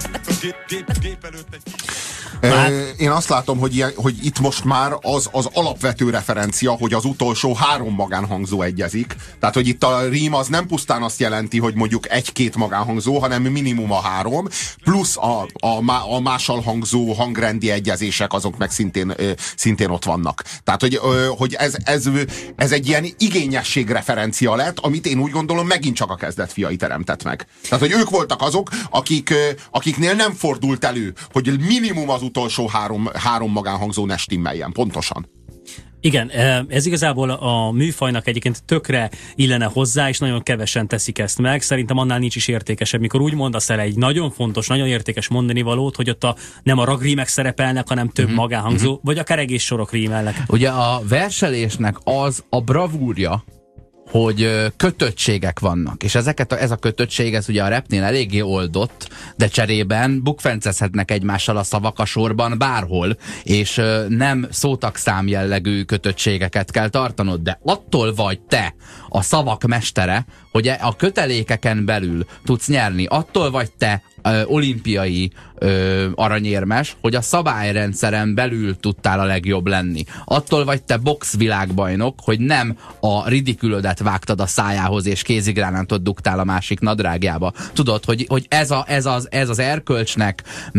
Én azt látom, hogy itt most már az alapvető referencia, hogy az utolsó 3 magánhangzó egyezik. Tehát, hogy itt a rím az nem pusztán azt jelenti, hogy mondjuk 1-2 magánhangzó, hanem minimum a 3, plusz a mással hangzó hangrendi egyezések, azok meg szintén ott vannak. Tehát, hogy ez egy ilyen igényesség referencia lett, amit én úgy gondolom megint csak a kezdetfiai teremtett meg. Tehát, hogy ők voltak azok, akiknél nem fordult elő, hogy minimum az utolsó 3 magánhangzó ne stimmeljen. Pontosan. Igen, ez igazából a műfajnak egyébként tökre illene hozzá, és nagyon kevesen teszik ezt meg. Szerintem annál nincs is értékesebb, mikor úgy mondasz el egy nagyon fontos, nagyon értékes mondani valót, hogy ott nem a ragrímek szerepelnek, hanem több magánhangzó, vagy akár egész sorok rímelnek. Ugye a verselésnek az a bravúrja, hogy kötöttségek vannak, és ez a kötöttség, ez ugye a rapnél eléggé oldott, de cserében bukfencezhetnek egymással a szavak a sorban bárhol, és nem szótagszám jellegű kötöttségeket kell tartanod, de attól vagy te a szavak mestere, hogy a kötelékeken belül tudsz nyerni, attól vagy te olimpiai aranyérmes, hogy a szabályrendszeren belül tudtál a legjobb lenni. Attól vagy te box világbajnok, hogy nem a ridikülödet vágtad a szájához, és kézigránátot dugtál a másik nadrágjába. Tudod, hogy ez az erkölcsnek,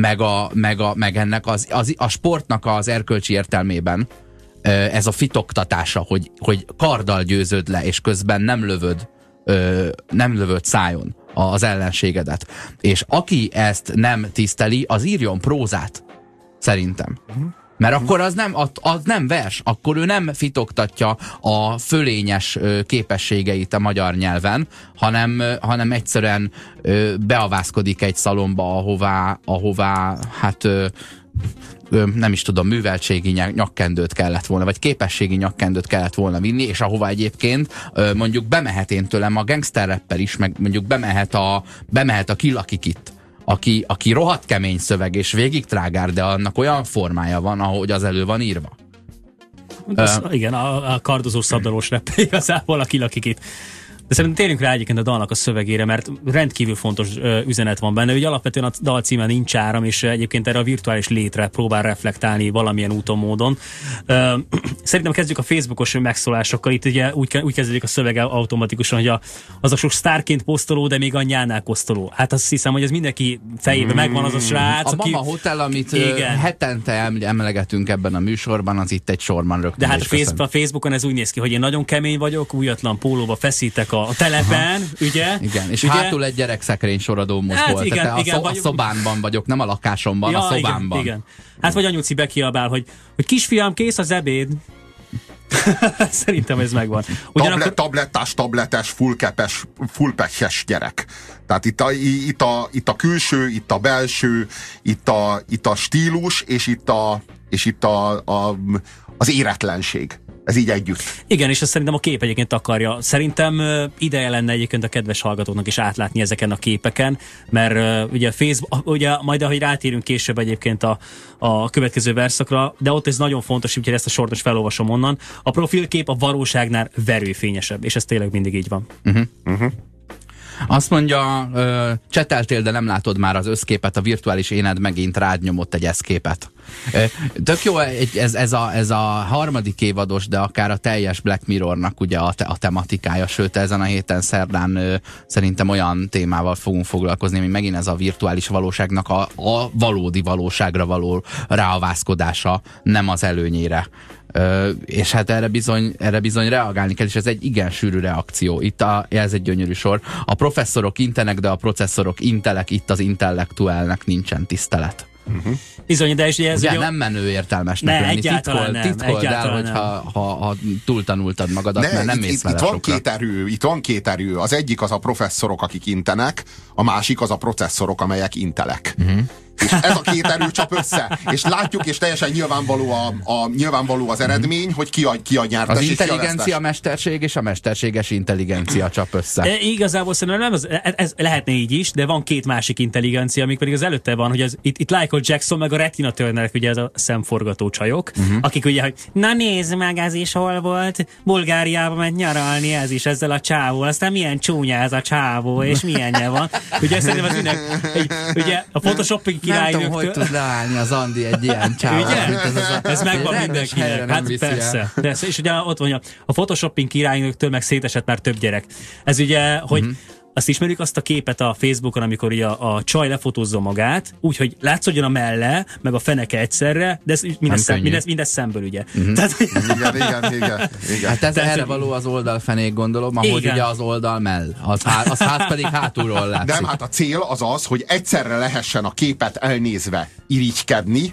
meg ennek a sportnak az erkölcsi értelmében ez a fitoktatása, hogy karddal győzöd le, és közben nem lövöd szájon az ellenségedet. És aki ezt nem tiszteli, az írjon prózát. Szerintem. Mert akkor az nem vers, akkor ő nem fitoktatja a fölényes képességeit a magyar nyelven, hanem egyszerűen beavászkodik egy szalomba, ahová hát nem is tudom, műveltségi nyakkendőt kellett volna, vagy képességi nyakkendőt kellett volna vinni, és ahova egyébként mondjuk bemehet én tőlem a gangster rapper is, meg mondjuk bemehet a Kill a Kikit, aki rohadt kemény szöveg, és végig trágár, de annak olyan formája van, ahogy az elő van írva. Igen, a kardozós szabdalós rap igazából a Kill a Kikit. De szerintem térjünk rá egyébként a dalnak a szövegére, mert rendkívül fontos üzenet van benne. Ugye alapvetően a dal címe Nincs áram, és egyébként erre a virtuális létre próbál reflektálni valamilyen úton, módon. Szerintem kezdjük a Facebookos megszólásokkal. Itt ugye úgy kezdődik a szöveg automatikusan, hogy az a sok sztárként posztoló, de még anyjánál kosztoló. Hát azt hiszem, hogy ez mindenki fejében megvan az a srác. A Mama Hotel, amit hetente emlegetünk ebben a műsorban, az itt egy sorban rögtön. De hát a Facebookon ez úgy néz ki, hogy én nagyon kemény vagyok, újatlan pólóba feszítek a telepen, ugye? Igen, és ugye? hátul egy gyerekszekrény soradómos hát volt. Igen, a szobámban vagyok, nem a lakásomban, a szobámban. Igen. Hát vagy anyuci bekiabál, hogy kisfiam, kész az ebéd. Szerintem ez megvan. Tabletes, fullpekes gyerek. Tehát itt a külső, itt a belső, itt a stílus, és itt az éretlenség. Ez így együtt. Igen, és ezt szerintem a kép egyébként akarja. Szerintem ideje lenne egyébként a kedves hallgatóknak is átlátni ezeken a képeken, mert ugye Facebook, ugye majd ahogy rátérünk később egyébként a következő verszakra, de ott ez nagyon fontos, úgyhogy ezt a sort is felolvasom onnan. A profilkép a valóságnál verőfényesebb, és ez tényleg mindig így van. Azt mondja, cseteltél, de nem látod már az összképet, a virtuális éned megint rád nyomott egy eszképet. Tök jó, ez a harmadik évados, de akár a teljes Black Mirrornak ugye a tematikája, sőt ezen a héten szerdán szerintem olyan témával fogunk foglalkozni, ami megint ez a virtuális valóságnak a valódi valóságra való ráavászkodása, nem az előnyére. És hát erre bizony reagálni kell, és ez egy igen sűrű reakció. Itt ez egy gyönyörű sor. A professzorok intenek, de a processzorok intelek, itt az intellektuálnak nincsen tisztelet. Bizony, de is ez ugye nem menő értelmesnek lenni. Titkold el, hogyha túltanultad magadat, mert nem mész vele sokra. Itt van két erő. Az egyik az a professzorok, akik intenek, a másik az a processzorok, amelyek intelek. És ez a két erő csap össze. És látjuk, és teljesen nyilvánvaló az eredmény, hogy ki a nyertes. Az intelligencia mesterség és a mesterséges intelligencia csap össze. Igazából szerintem nem ez lehetne így is, de van két másik intelligencia, amik pedig az előtte van, hogy itt Michael Jackson meg a Retina Turnerek, ugye ez a szemforgató csajok, akik ugye, hogy na nézd meg, ez is hol volt, Bulgáriába ment nyaralni, ez is ezzel a csávóval, aztán milyen csúnya ez a csávó, és milyenje van. Ugye szerintem az ugye a Photoshopig királynőktől... Nem tudom, hogy tud leállni az Andi egy ilyen csávóval. Ez megvan mindenkinek. Hát persze. És ugye ott van a Photoshopping királynőktől meg szétesett már több gyerek. Ez ugye, hogy azt ismerjük azt a képet a Facebookon, amikor a csaj lefotózza magát, úgyhogy látszódjon a melle, meg a feneke egyszerre, de ez mindez szemből, ugye. Tehát, igen. Hát ez erre való az oldalfenék, gondolom, ahogy ugye az oldal mell. Az hát pedig hátulról látszik. Nem, hát a cél az az, hogy egyszerre lehessen a képet elnézve irigykedni,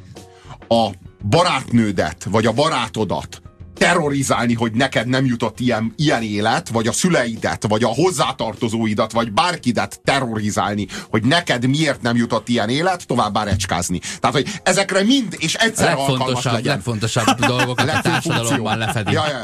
a barátnődet, vagy a barátodat terrorizálni, hogy neked nem jutott ilyen élet, vagy a szüleidet, vagy a hozzátartozóidat, vagy bárkidet terrorizálni, hogy neked miért nem jutott ilyen élet, továbbá recskázni. Tehát, hogy ezekre mind és egyszer alkalmas legyen. Legfontosabb dolgokat a társadalomban lefedi. Ja.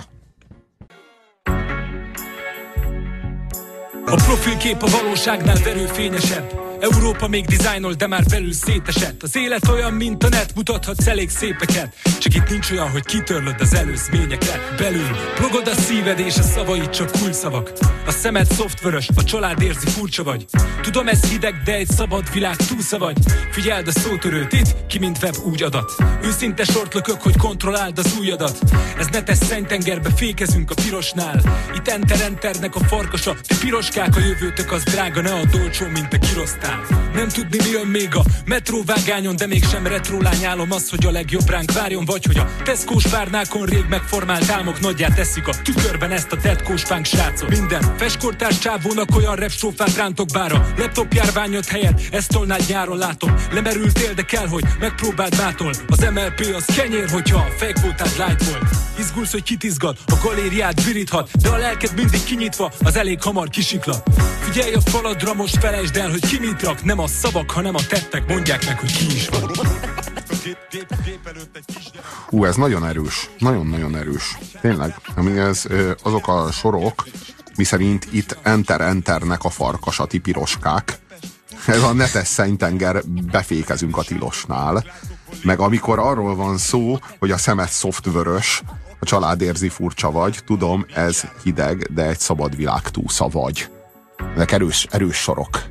A profilkép a valóságnál verőfényesebb. Európa még dizájnol, de már belül szétesett. Az élet olyan, mint a net, mutathatsz elég szépeket. Csak itt nincs olyan, hogy kitörlöd az előzményeket. Belül blogod a szíved és a szavaid csak kulcsszavak. A szemed szoftvörös, a család érzi, furcsa vagy. Tudom, ez hideg, de egy szabad világ túlsza vagy. Figyeld a szótörőt itt, ki mint web úgy adat. Őszinte sort lökök, hogy kontrolláld az újadat. Ez netes szennytengerbe fékezünk a pirosnál. Itt enternek a farkasa, ti piroskák, a jövőtök az drága, ne a dolcsó, mint a kirosztál. Nem tudni, mi jön még a metróvágányon, de mégsem retrólányálom az, hogy a legjobb ránk várjon, vagy hogy a Tesco-s párnákon rég megformált álmok nagyját teszik a tükörben ezt a tetkós pánk srácot. Minden feskortárs csávónak olyan repstrófát rántok bára, laptop járványod helyett, ezt tolnád nyáron látom. Lemerültél, de kell, hogy megpróbáld mától. Az MLP az kenyér, hogyha a fake voltád light volt. Izgulsz, hogy kitizgad, a galériád viríthat, de a lelked mindig kinyitva, az elég hamar kisiklat. Figyelj a faladra, most felejtsd el, hogy ki mit rak, nem a szavak, hanem a tettek mondják meg, hogy ki is van. Ez nagyon erős. Nagyon-nagyon erős. Tényleg. Azok a sorok, miszerint itt enternek a farkas, a ti piroskák. Ez a netes szennytenger, befékezünk a tilosnál. Meg amikor arról van szó, hogy a szemed szoftvörös, a család érzi, furcsa vagy. Tudom, ez hideg, de egy szabad világ túlsza vagy. Ezek erős sorok.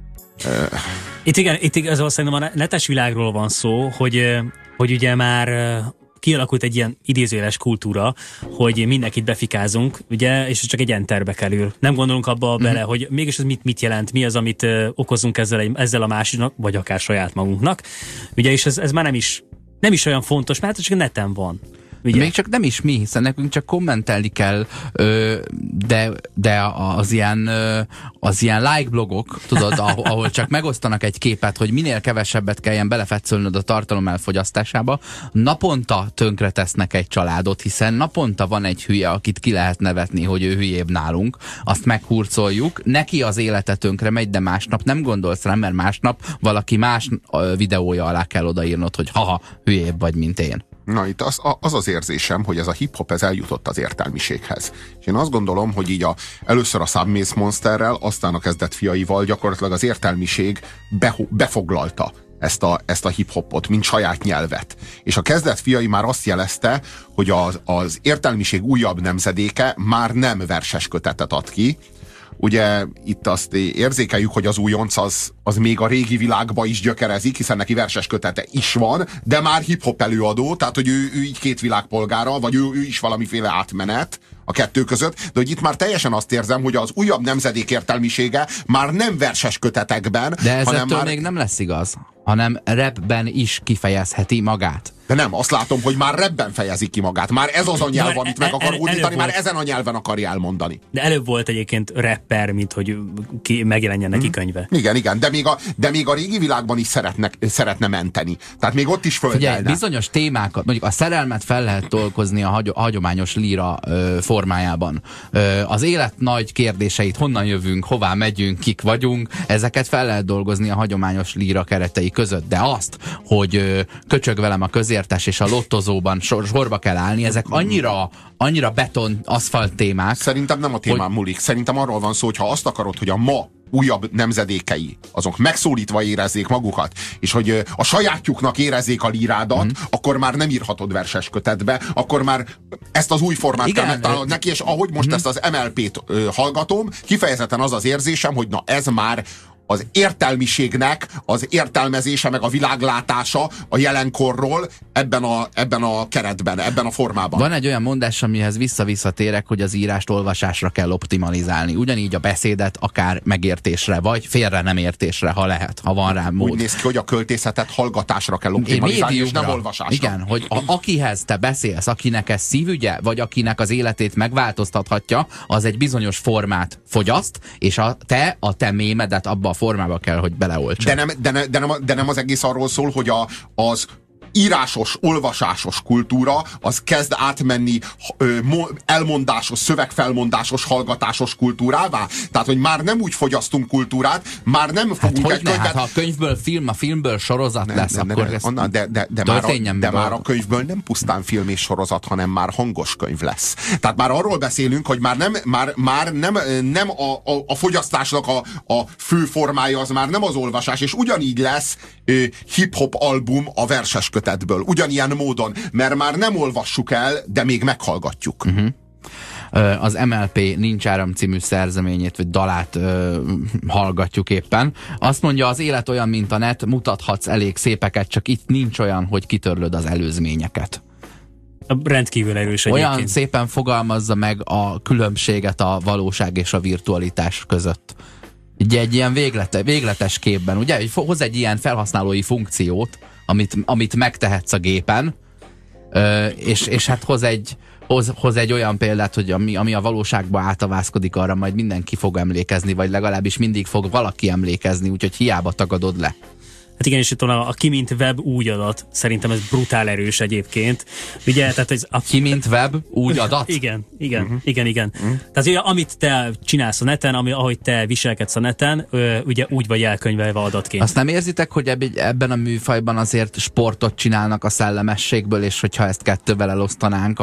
Itt igazából szerintem a netes világról van szó, hogy ugye már kialakult egy ilyen idézőjeles kultúra, hogy mindenkit befikázunk, ugye, és csak egy enterbe kerül. Nem gondolunk abba bele, hogy mégis ez mit jelent, mi az, amit okozunk ezzel a másiknak, vagy akár saját magunknak. Ugye, és ez már nem is olyan fontos, mert csak a neten van. Ugye? Még csak nem is mi, hiszen nekünk csak kommentelni kell, de az ilyen like blogok, tudod, ahol csak megosztanak egy képet, hogy minél kevesebbet kelljen belefetszölnöd a tartalom elfogyasztásába, naponta tönkre tesznek egy családot, hiszen naponta van egy hülye, akit ki lehet nevetni, hogy ő hülyébb nálunk, azt meghurcoljuk, neki az élete tönkre megy, de másnap nem gondolsz rá, mert másnap valaki más videója alá kell odaírnod, hogy haha, hülyébb vagy, mint én. Na, itt az érzésem, hogy ez a hip-hop ez eljutott az értelmiséghez. És én azt gondolom, hogy így először a Submace Monsterrel, aztán a kezdet fiaival gyakorlatilag az értelmiség befoglalta ezt a hip-hopot, mint saját nyelvet. És a kezdet fiai már azt jelezte, hogy az értelmiség újabb nemzedéke már nem verses kötetet ad ki, ugye itt azt érzékeljük, hogy az újonc az még a régi világba is gyökerezik, hiszen neki verses kötete is van, de már hip-hop előadó, tehát hogy ő így két világpolgára, vagy ő is valamiféle átmenet a kettő között, de hogy itt már teljesen azt érzem, hogy az újabb nemzedék értelmisége már nem verses kötetekben, de ez hanem már... még nem lesz igaz, hanem rapben is kifejezheti magát. De nem, azt látom, hogy már rapben fejezik ki magát. Már ez az a nyelv, amit meg akar hódítani, már ezen a nyelven akarja elmondani. De előbb volt egyébként rapper, mint hogy megjelenjen neki könyve. Igen, de még a régi világban is szeretne menteni. Tehát még ott is földelne. Ugye, bizonyos témákat, mondjuk a szerelmet fel lehet dolgozni a hagyományos líra formájában. Az élet nagy kérdéseit, honnan jövünk, hová megyünk, kik vagyunk, ezeket fel lehet dolgozni a hagyományos líra keretei között. De azt, hogy köcsög velem a közértes és a lottozóban sorba kell állni, ezek annyira beton, aszfalt témák. Szerintem nem a témán múlik. Szerintem arról van szó, hogy ha azt akarod, hogy a ma újabb nemzedékei, azok megszólítva érezzék magukat, és hogy a sajátjuknak érezzék a lírádat, akkor már nem írhatod verses kötetbe, akkor már ezt az új formát kell megtalálnod neki, és ahogy most ezt az MLP-t hallgatom, kifejezetten az az érzésem, hogy na ez már az értelmiségnek az értelmezése, meg a világlátása a jelenkorról ebben a keretben, ebben a formában. Van egy olyan mondás, amihez visszatérek, hogy az írást olvasásra kell optimalizálni. Ugyanígy a beszédet akár megértésre, vagy félre nem értésre, ha lehet, ha van rá mód. Úgy néz ki, hogy a költészetet hallgatásra kell optimalizálni, és nem olvasásra. Igen, hogy akihez te beszélsz, akinek ez szívügye, vagy akinek az életét megváltoztathatja, az egy bizonyos formát fogyaszt, és a te mémedet abba a formába kell, hogy beleoltsa. De nem az egész arról szól, hogy az írásos, olvasásos kultúra az kezd átmenni elmondásos, szövegfelmondásos, hallgatásos kultúrává? Tehát, hogy már nem úgy fogyasztunk kultúrát, már nem fogunk egy könyvet... ha a könyvből film, a filmből sorozat lesz, akkor de már a könyvből nem pusztán film és sorozat, hanem már hangos könyv lesz. Tehát már arról beszélünk, hogy már nem a fogyasztásnak a fő formája az már nem az olvasás, és ugyanígy lesz hip-hop album a verses kötetből. Ugyanilyen módon, mert már nem olvassuk el, de még meghallgatjuk. Az MLP Nincs Áram című szerzeményét, vagy dalát hallgatjuk éppen. Azt mondja, az élet olyan, mint a net, mutathatsz elég szépeket, csak itt nincs olyan, hogy kitörlöd az előzményeket. Rendkívül erős egyébként. Olyan szépen fogalmazza meg a különbséget a valóság és a virtualitás között. Egy ilyen végletes képben, ugye? Hoz egy ilyen felhasználói funkciót, amit megtehetsz a gépen, és hát hoz egy olyan példát, hogy ami a valóságba átavázkodik, arra majd mindenki fog emlékezni, vagy legalábbis mindig fog valaki emlékezni, úgyhogy hiába tagadod le. Hát igen, és itt a ki mint web úgy adat, szerintem ez brutál erős egyébként. Ugye, tehát ez ki mint web úgy adat? Igen. Tehát ugye, amit te csinálsz a neten, ahogy te viselkedsz a neten, ugye úgy vagy elkönyvelve adatként. Azt nem érzitek, hogy ebben a műfajban azért sportot csinálnak a szellemességből, és hogyha ezt kettővel elosztanánk,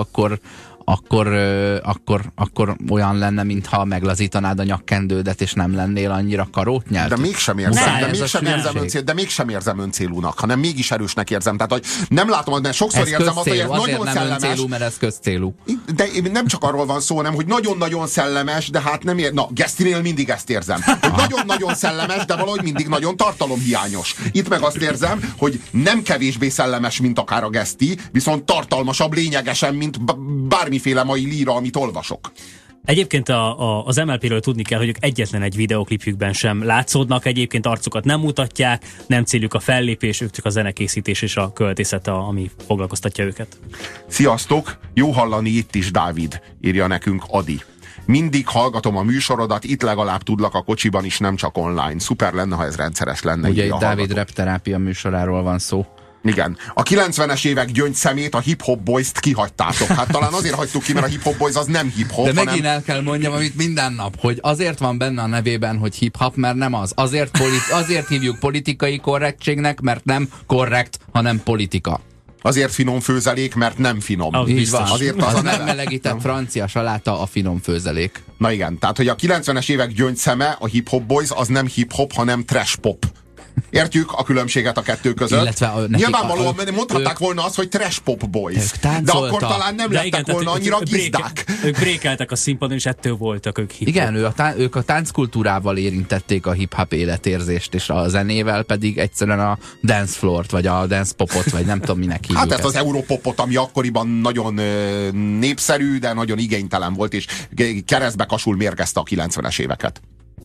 akkor olyan lenne, mintha meglazítanád a nyakkendődet, és nem lennél annyira karótnyelvű. De mégsem érzem öncélúnak, hanem mégis erősnek érzem. Tehát, hogy nem látom, mert sokszor ez érzem azt, hogy ez nagyon nem szellemes. Öncélú, mert ez közcélú. De nem csak arról van szó, hanem, hogy nagyon-nagyon szellemes, de hát nem Na, Gesztinél mindig ezt érzem. Hogy nagyon-nagyon szellemes, de valahogy mindig nagyon tartalomhiányos. Itt meg azt érzem, hogy nem kevésbé szellemes, mint akár a Geszti, viszont tartalmasabb lényegesen, mint bármiféle mai líra, amit olvasok. Egyébként az MLP-ről tudni kell, hogy ők egyetlen egy videoklipjükben sem látszódnak, egyébként arcukat nem mutatják, nem céljuk a fellépés, ők csak a zenekészítés és a költészet, ami foglalkoztatja őket. Sziasztok! Jó hallani itt is, Dávid, írja nekünk Adi. Mindig hallgatom a műsorodat, itt legalább tudlak a kocsiban is, nem csak online. Szuper lenne, ha ez rendszeres lenne. Ugye itt Dávid Rap Terápia műsoráról van szó. Igen. A 90-es évek gyöngyszemét, a hip-hop boys-t kihagytátok. Hát talán azért hagytuk ki, mert a hip-hop boys az nem hip-hop, de megint el kell mondjam, amit minden nap, hogy azért van benne a nevében, hogy hip-hop, mert nem az. Azért hívjuk politikai korrektségnek, mert nem korrekt, hanem politika. Azért finom főzelék, mert nem finom. Így van. Azért az nem melegített francia saláta a finom főzelék. Na igen, tehát hogy a 90-es évek gyöngyszeme, a hip-hop boys, az nem hip-hop, hanem trash pop. Értjük a különbséget a kettő között. Nyilvánvalóan mondhatták volna azt, hogy trash pop boys. De akkor talán nem lettek volna annyira gizdák. Ők brékeltek a színpadon, és ettől voltak ők hip-hop. Igen, ők a tánckultúrával érintették a hip-hop életérzést, és a zenével pedig egyszerűen a dance floort, vagy a dance popot, vagy nem tudom minek hívjuk. Hát ezt az europopot, ami akkoriban nagyon népszerű, de nagyon igénytelen volt, és keresztbe kasul mérgezte a 90-es éveket.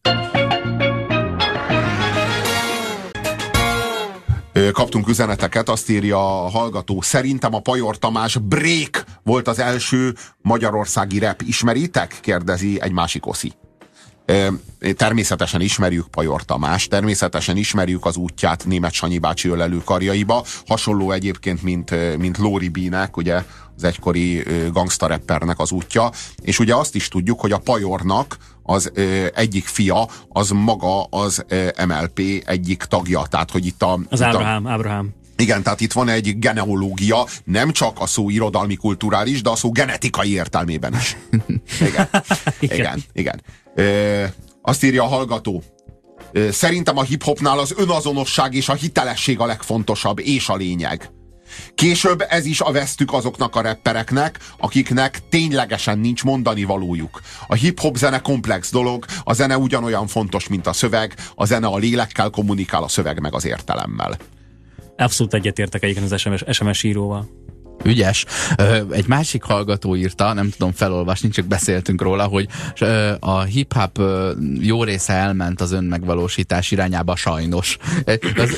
Kaptunk üzeneteket, azt írja a hallgató: szerintem a Pajor Tamás Break volt az első magyarországi rap. Ismeritek? Kérdezi egy másik oszi. Természetesen ismerjük Pajor Tamást, természetesen ismerjük az útját Németh Sanyi bácsi ölelő karjaiba, hasonló egyébként, mint Lori B-nek, ugye az egykori gangsta rappernek az útja, és ugye azt is tudjuk, hogy a Pajornak az egyik fia, az maga az MLP egyik tagja, tehát hogy itt az Ábrahám. Igen, tehát itt van egy genealógia, nem csak a szó irodalmi kulturális, de a szó genetikai értelmében is. Igen. Azt írja a hallgató: szerintem a hip-hopnál az önazonosság és a hitelesség a legfontosabb, és a lényeg. Később ez is a vesztük azoknak a rappereknek, akiknek ténylegesen nincs mondani valójuk. A hip-hop zene komplex dolog, a zene ugyanolyan fontos, mint a szöveg, a zene a lélekkel kommunikál, a szöveg meg az értelemmel. Abszolút egyetértek egyébként az SMS íróval. Ügyes. Egy másik hallgató írta, nem tudom felolvasni, csak beszéltünk róla, hogy a hip-hop jó része elment az önmegvalósítás irányába, sajnos. Ez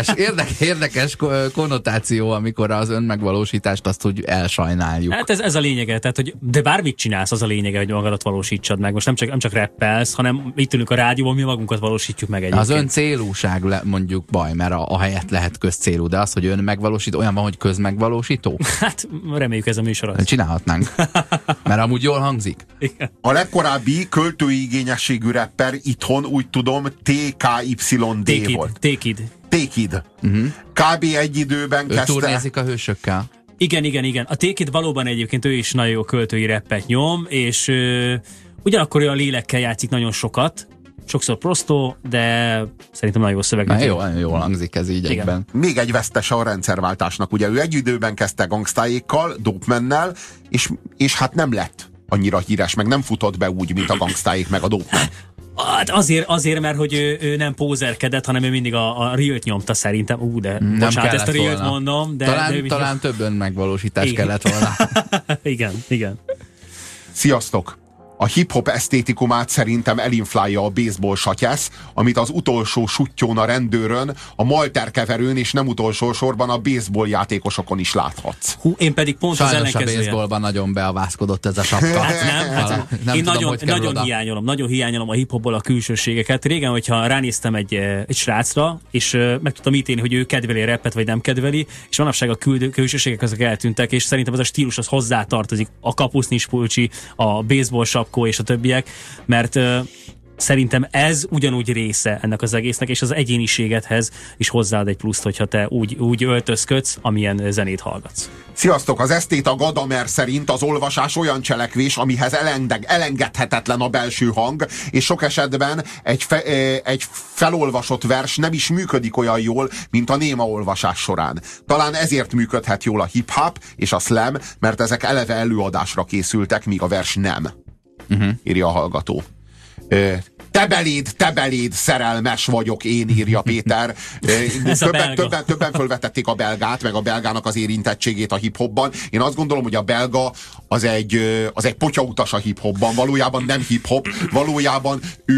érdekes konnotáció, amikor az önmegvalósítást azt úgy elsajnáljuk. Hát ez a lényege, tehát, hogy de bármit csinálsz, az a lényege, hogy magadat valósítsad meg. Most nem csak rappelsz, hanem itt ülünk a rádióban, mi magunkat valósítjuk meg egyébként. Az öncélúság mondjuk baj, mert a helyet lehet közcélú, de az, hogy önmegvalósító, olyan van, hogy közmegvalósító. Hát reméljük ez a műsor. Csinálhatnánk. Mert amúgy jól hangzik. Igen. A legkorábbi költői igényességű rapper itthon, úgy tudom, TKYD volt. T-Kid. Kb. Egy időben kezdte. Ő turnézik a hősökkel. Igen. A T-Kid valóban egyébként ő is nagyon jó költői rappet nyom, és ugyanakkor olyan lélekkel játszik nagyon sokat. Sokszor prostó, de szerintem nagyon jó szöveg. Jól hangzik ez így egyben. Még egy vesztese a rendszerváltásnak. Ugye ő egy időben kezdte gangstáékkal, Dopemannel, és hát nem lett annyira híres, meg nem futott be úgy, mint a gangstáék, meg a Dopeman. Hát azért, mert hogy ő nem pózerkedett, hanem ő mindig a realt nyomta szerintem. De bocsánat, ezt a realt mondom. Talán több önmegvalósítás kellett volna. Igen. Sziasztok! A hip-hop esztétikumát szerintem elinflálja a baseball satyesz, amit az utolsó suttyón a rendőrön, a malterkeverőn és nem utolsó sorban a baseball játékosokon is láthatsz. Én pedig pont sajnos az ellenkezője. A baseballban nagyon beavázkodott ez a sapka. Hát nem én nagyon hiányolom a hip-hopból a külsőségeket. Régen, hogyha ránéztem egy srácra, és meg tudtam ítélni, hogy ő kedveli a rappet, vagy nem kedveli, és manapság a külsőségek azok eltűntek, és szerintem ez a stílus az hozzátartozik, a kapusznis pulcsi, a baseball sapka és a többiek, mert szerintem ez ugyanúgy része ennek az egésznek, és az egyéniségedhez is hozzáad egy pluszt, hogyha te úgy öltözködsz, amilyen zenét hallgatsz. Sziasztok! Az esztéta Gadamer szerint az olvasás olyan cselekvés, amihez elengedhetetlen a belső hang, és sok esetben egy felolvasott vers nem is működik olyan jól, mint a néma olvasás során. Talán ezért működhet jól a hip-hop és a slam, mert ezek eleve előadásra készültek, míg a vers nem. Írja a hallgató. Te beléd, szerelmes vagyok én, írja Péter. Többen fölvetették a belgát, meg a belgának az érintettségét a hip-hopban. Én azt gondolom, hogy a belga az egy potyautas a hip-hopban. Valójában nem hip-hop, valójában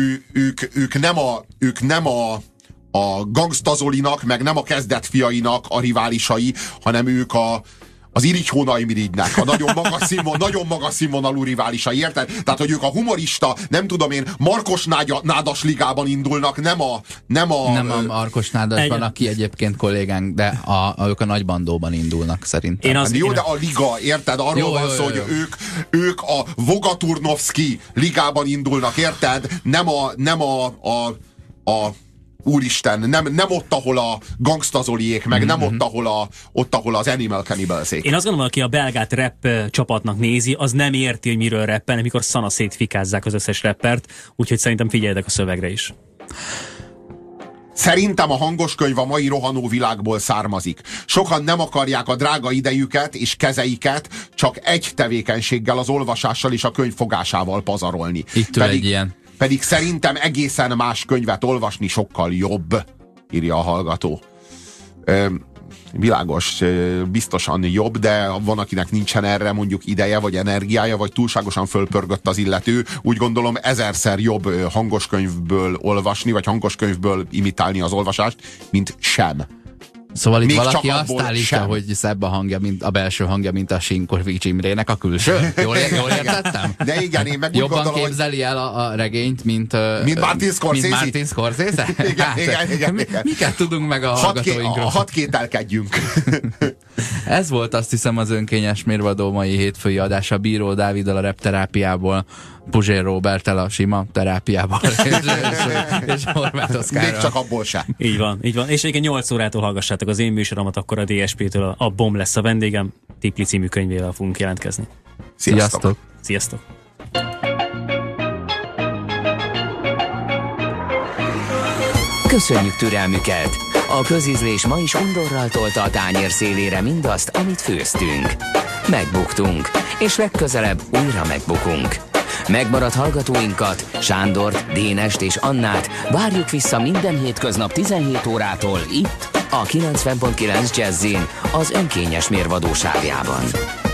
ők nem a Gangsta Zolinak, meg nem a kezdetfiainak a riválisai, hanem ők az Irigy Hónai Mirigynek, a nagyon magas színvonalú riválisai, érted? Tehát, hogy ők a humorista, nem tudom én, Markos Nádas ligában indulnak, nem a Markos Nádasban, aki egyébként kollégánk, de ők a Nagybandóban indulnak szerintem. De a liga, érted? Arról van szó, hogy ők a Vogaturnovszki ligában indulnak, érted? Nem a úristen, nem ott, ahol a Gangsta Zoliék, meg nem ott, ahol az Animal Cannibals-ék. Én azt gondolom, aki a belgát rap csapatnak nézi, az nem érti, hogy miről rappel, amikor szana szétfikázzák az összes rappert, úgyhogy szerintem figyeljetek a szövegre is. Szerintem a hangos könyv a mai rohanó világból származik. Sokan nem akarják a drága idejüket és kezeiket csak egy tevékenységgel, az olvasással és a könyv fogásával pazarolni. Itt egy ilyen. Pedig szerintem egészen más könyvet olvasni sokkal jobb, írja a hallgató. Világos, biztosan jobb, de van, akinek nincsen erre mondjuk ideje, vagy energiája, vagy túlságosan fölpörgött az illető. Úgy gondolom 1000-szer jobb hangos könyvből olvasni, vagy hangos könyvből imitálni az olvasást, mint sem. Szóval itt még valaki azt állítja, hogy szebb a hangja, mint a belső hangja, mint a Sinkovics Imrének a külső. Jól értettem? De igen, én meg jobban gondolom, képzeli el a regényt, mint Martin Scorsese? Mint Martin Scorsese? Igen. Miket tudunk meg a hallgatóinkról? Hadd kételkedjünk. Ez volt, azt hiszem, az önkényes mérvadó mai hétfői adása. Bíró Dáviddal a repterápiából, Puzsér Róberttel a sima terápiából, és Horváth Oszkárral. Még csak abból sem. Így van. És egyébként 8 órától hallgassátok az én műsoromat, akkor a DSP-től a BOM lesz a vendégem, Tipli című könyvével fogunk jelentkezni. Sziasztok! Sziasztok! Köszönjük türelmüket! A közízlés ma is undorral tolta a tányér szélére mindazt, amit főztünk. Megbuktunk, és legközelebb újra megbukunk. Megmaradt hallgatóinkat, Sándort, Dénest és Annát várjuk vissza minden hétköznap 17 órától itt, a 90.9 Jazzin, az önkényes mérvadó sávjában.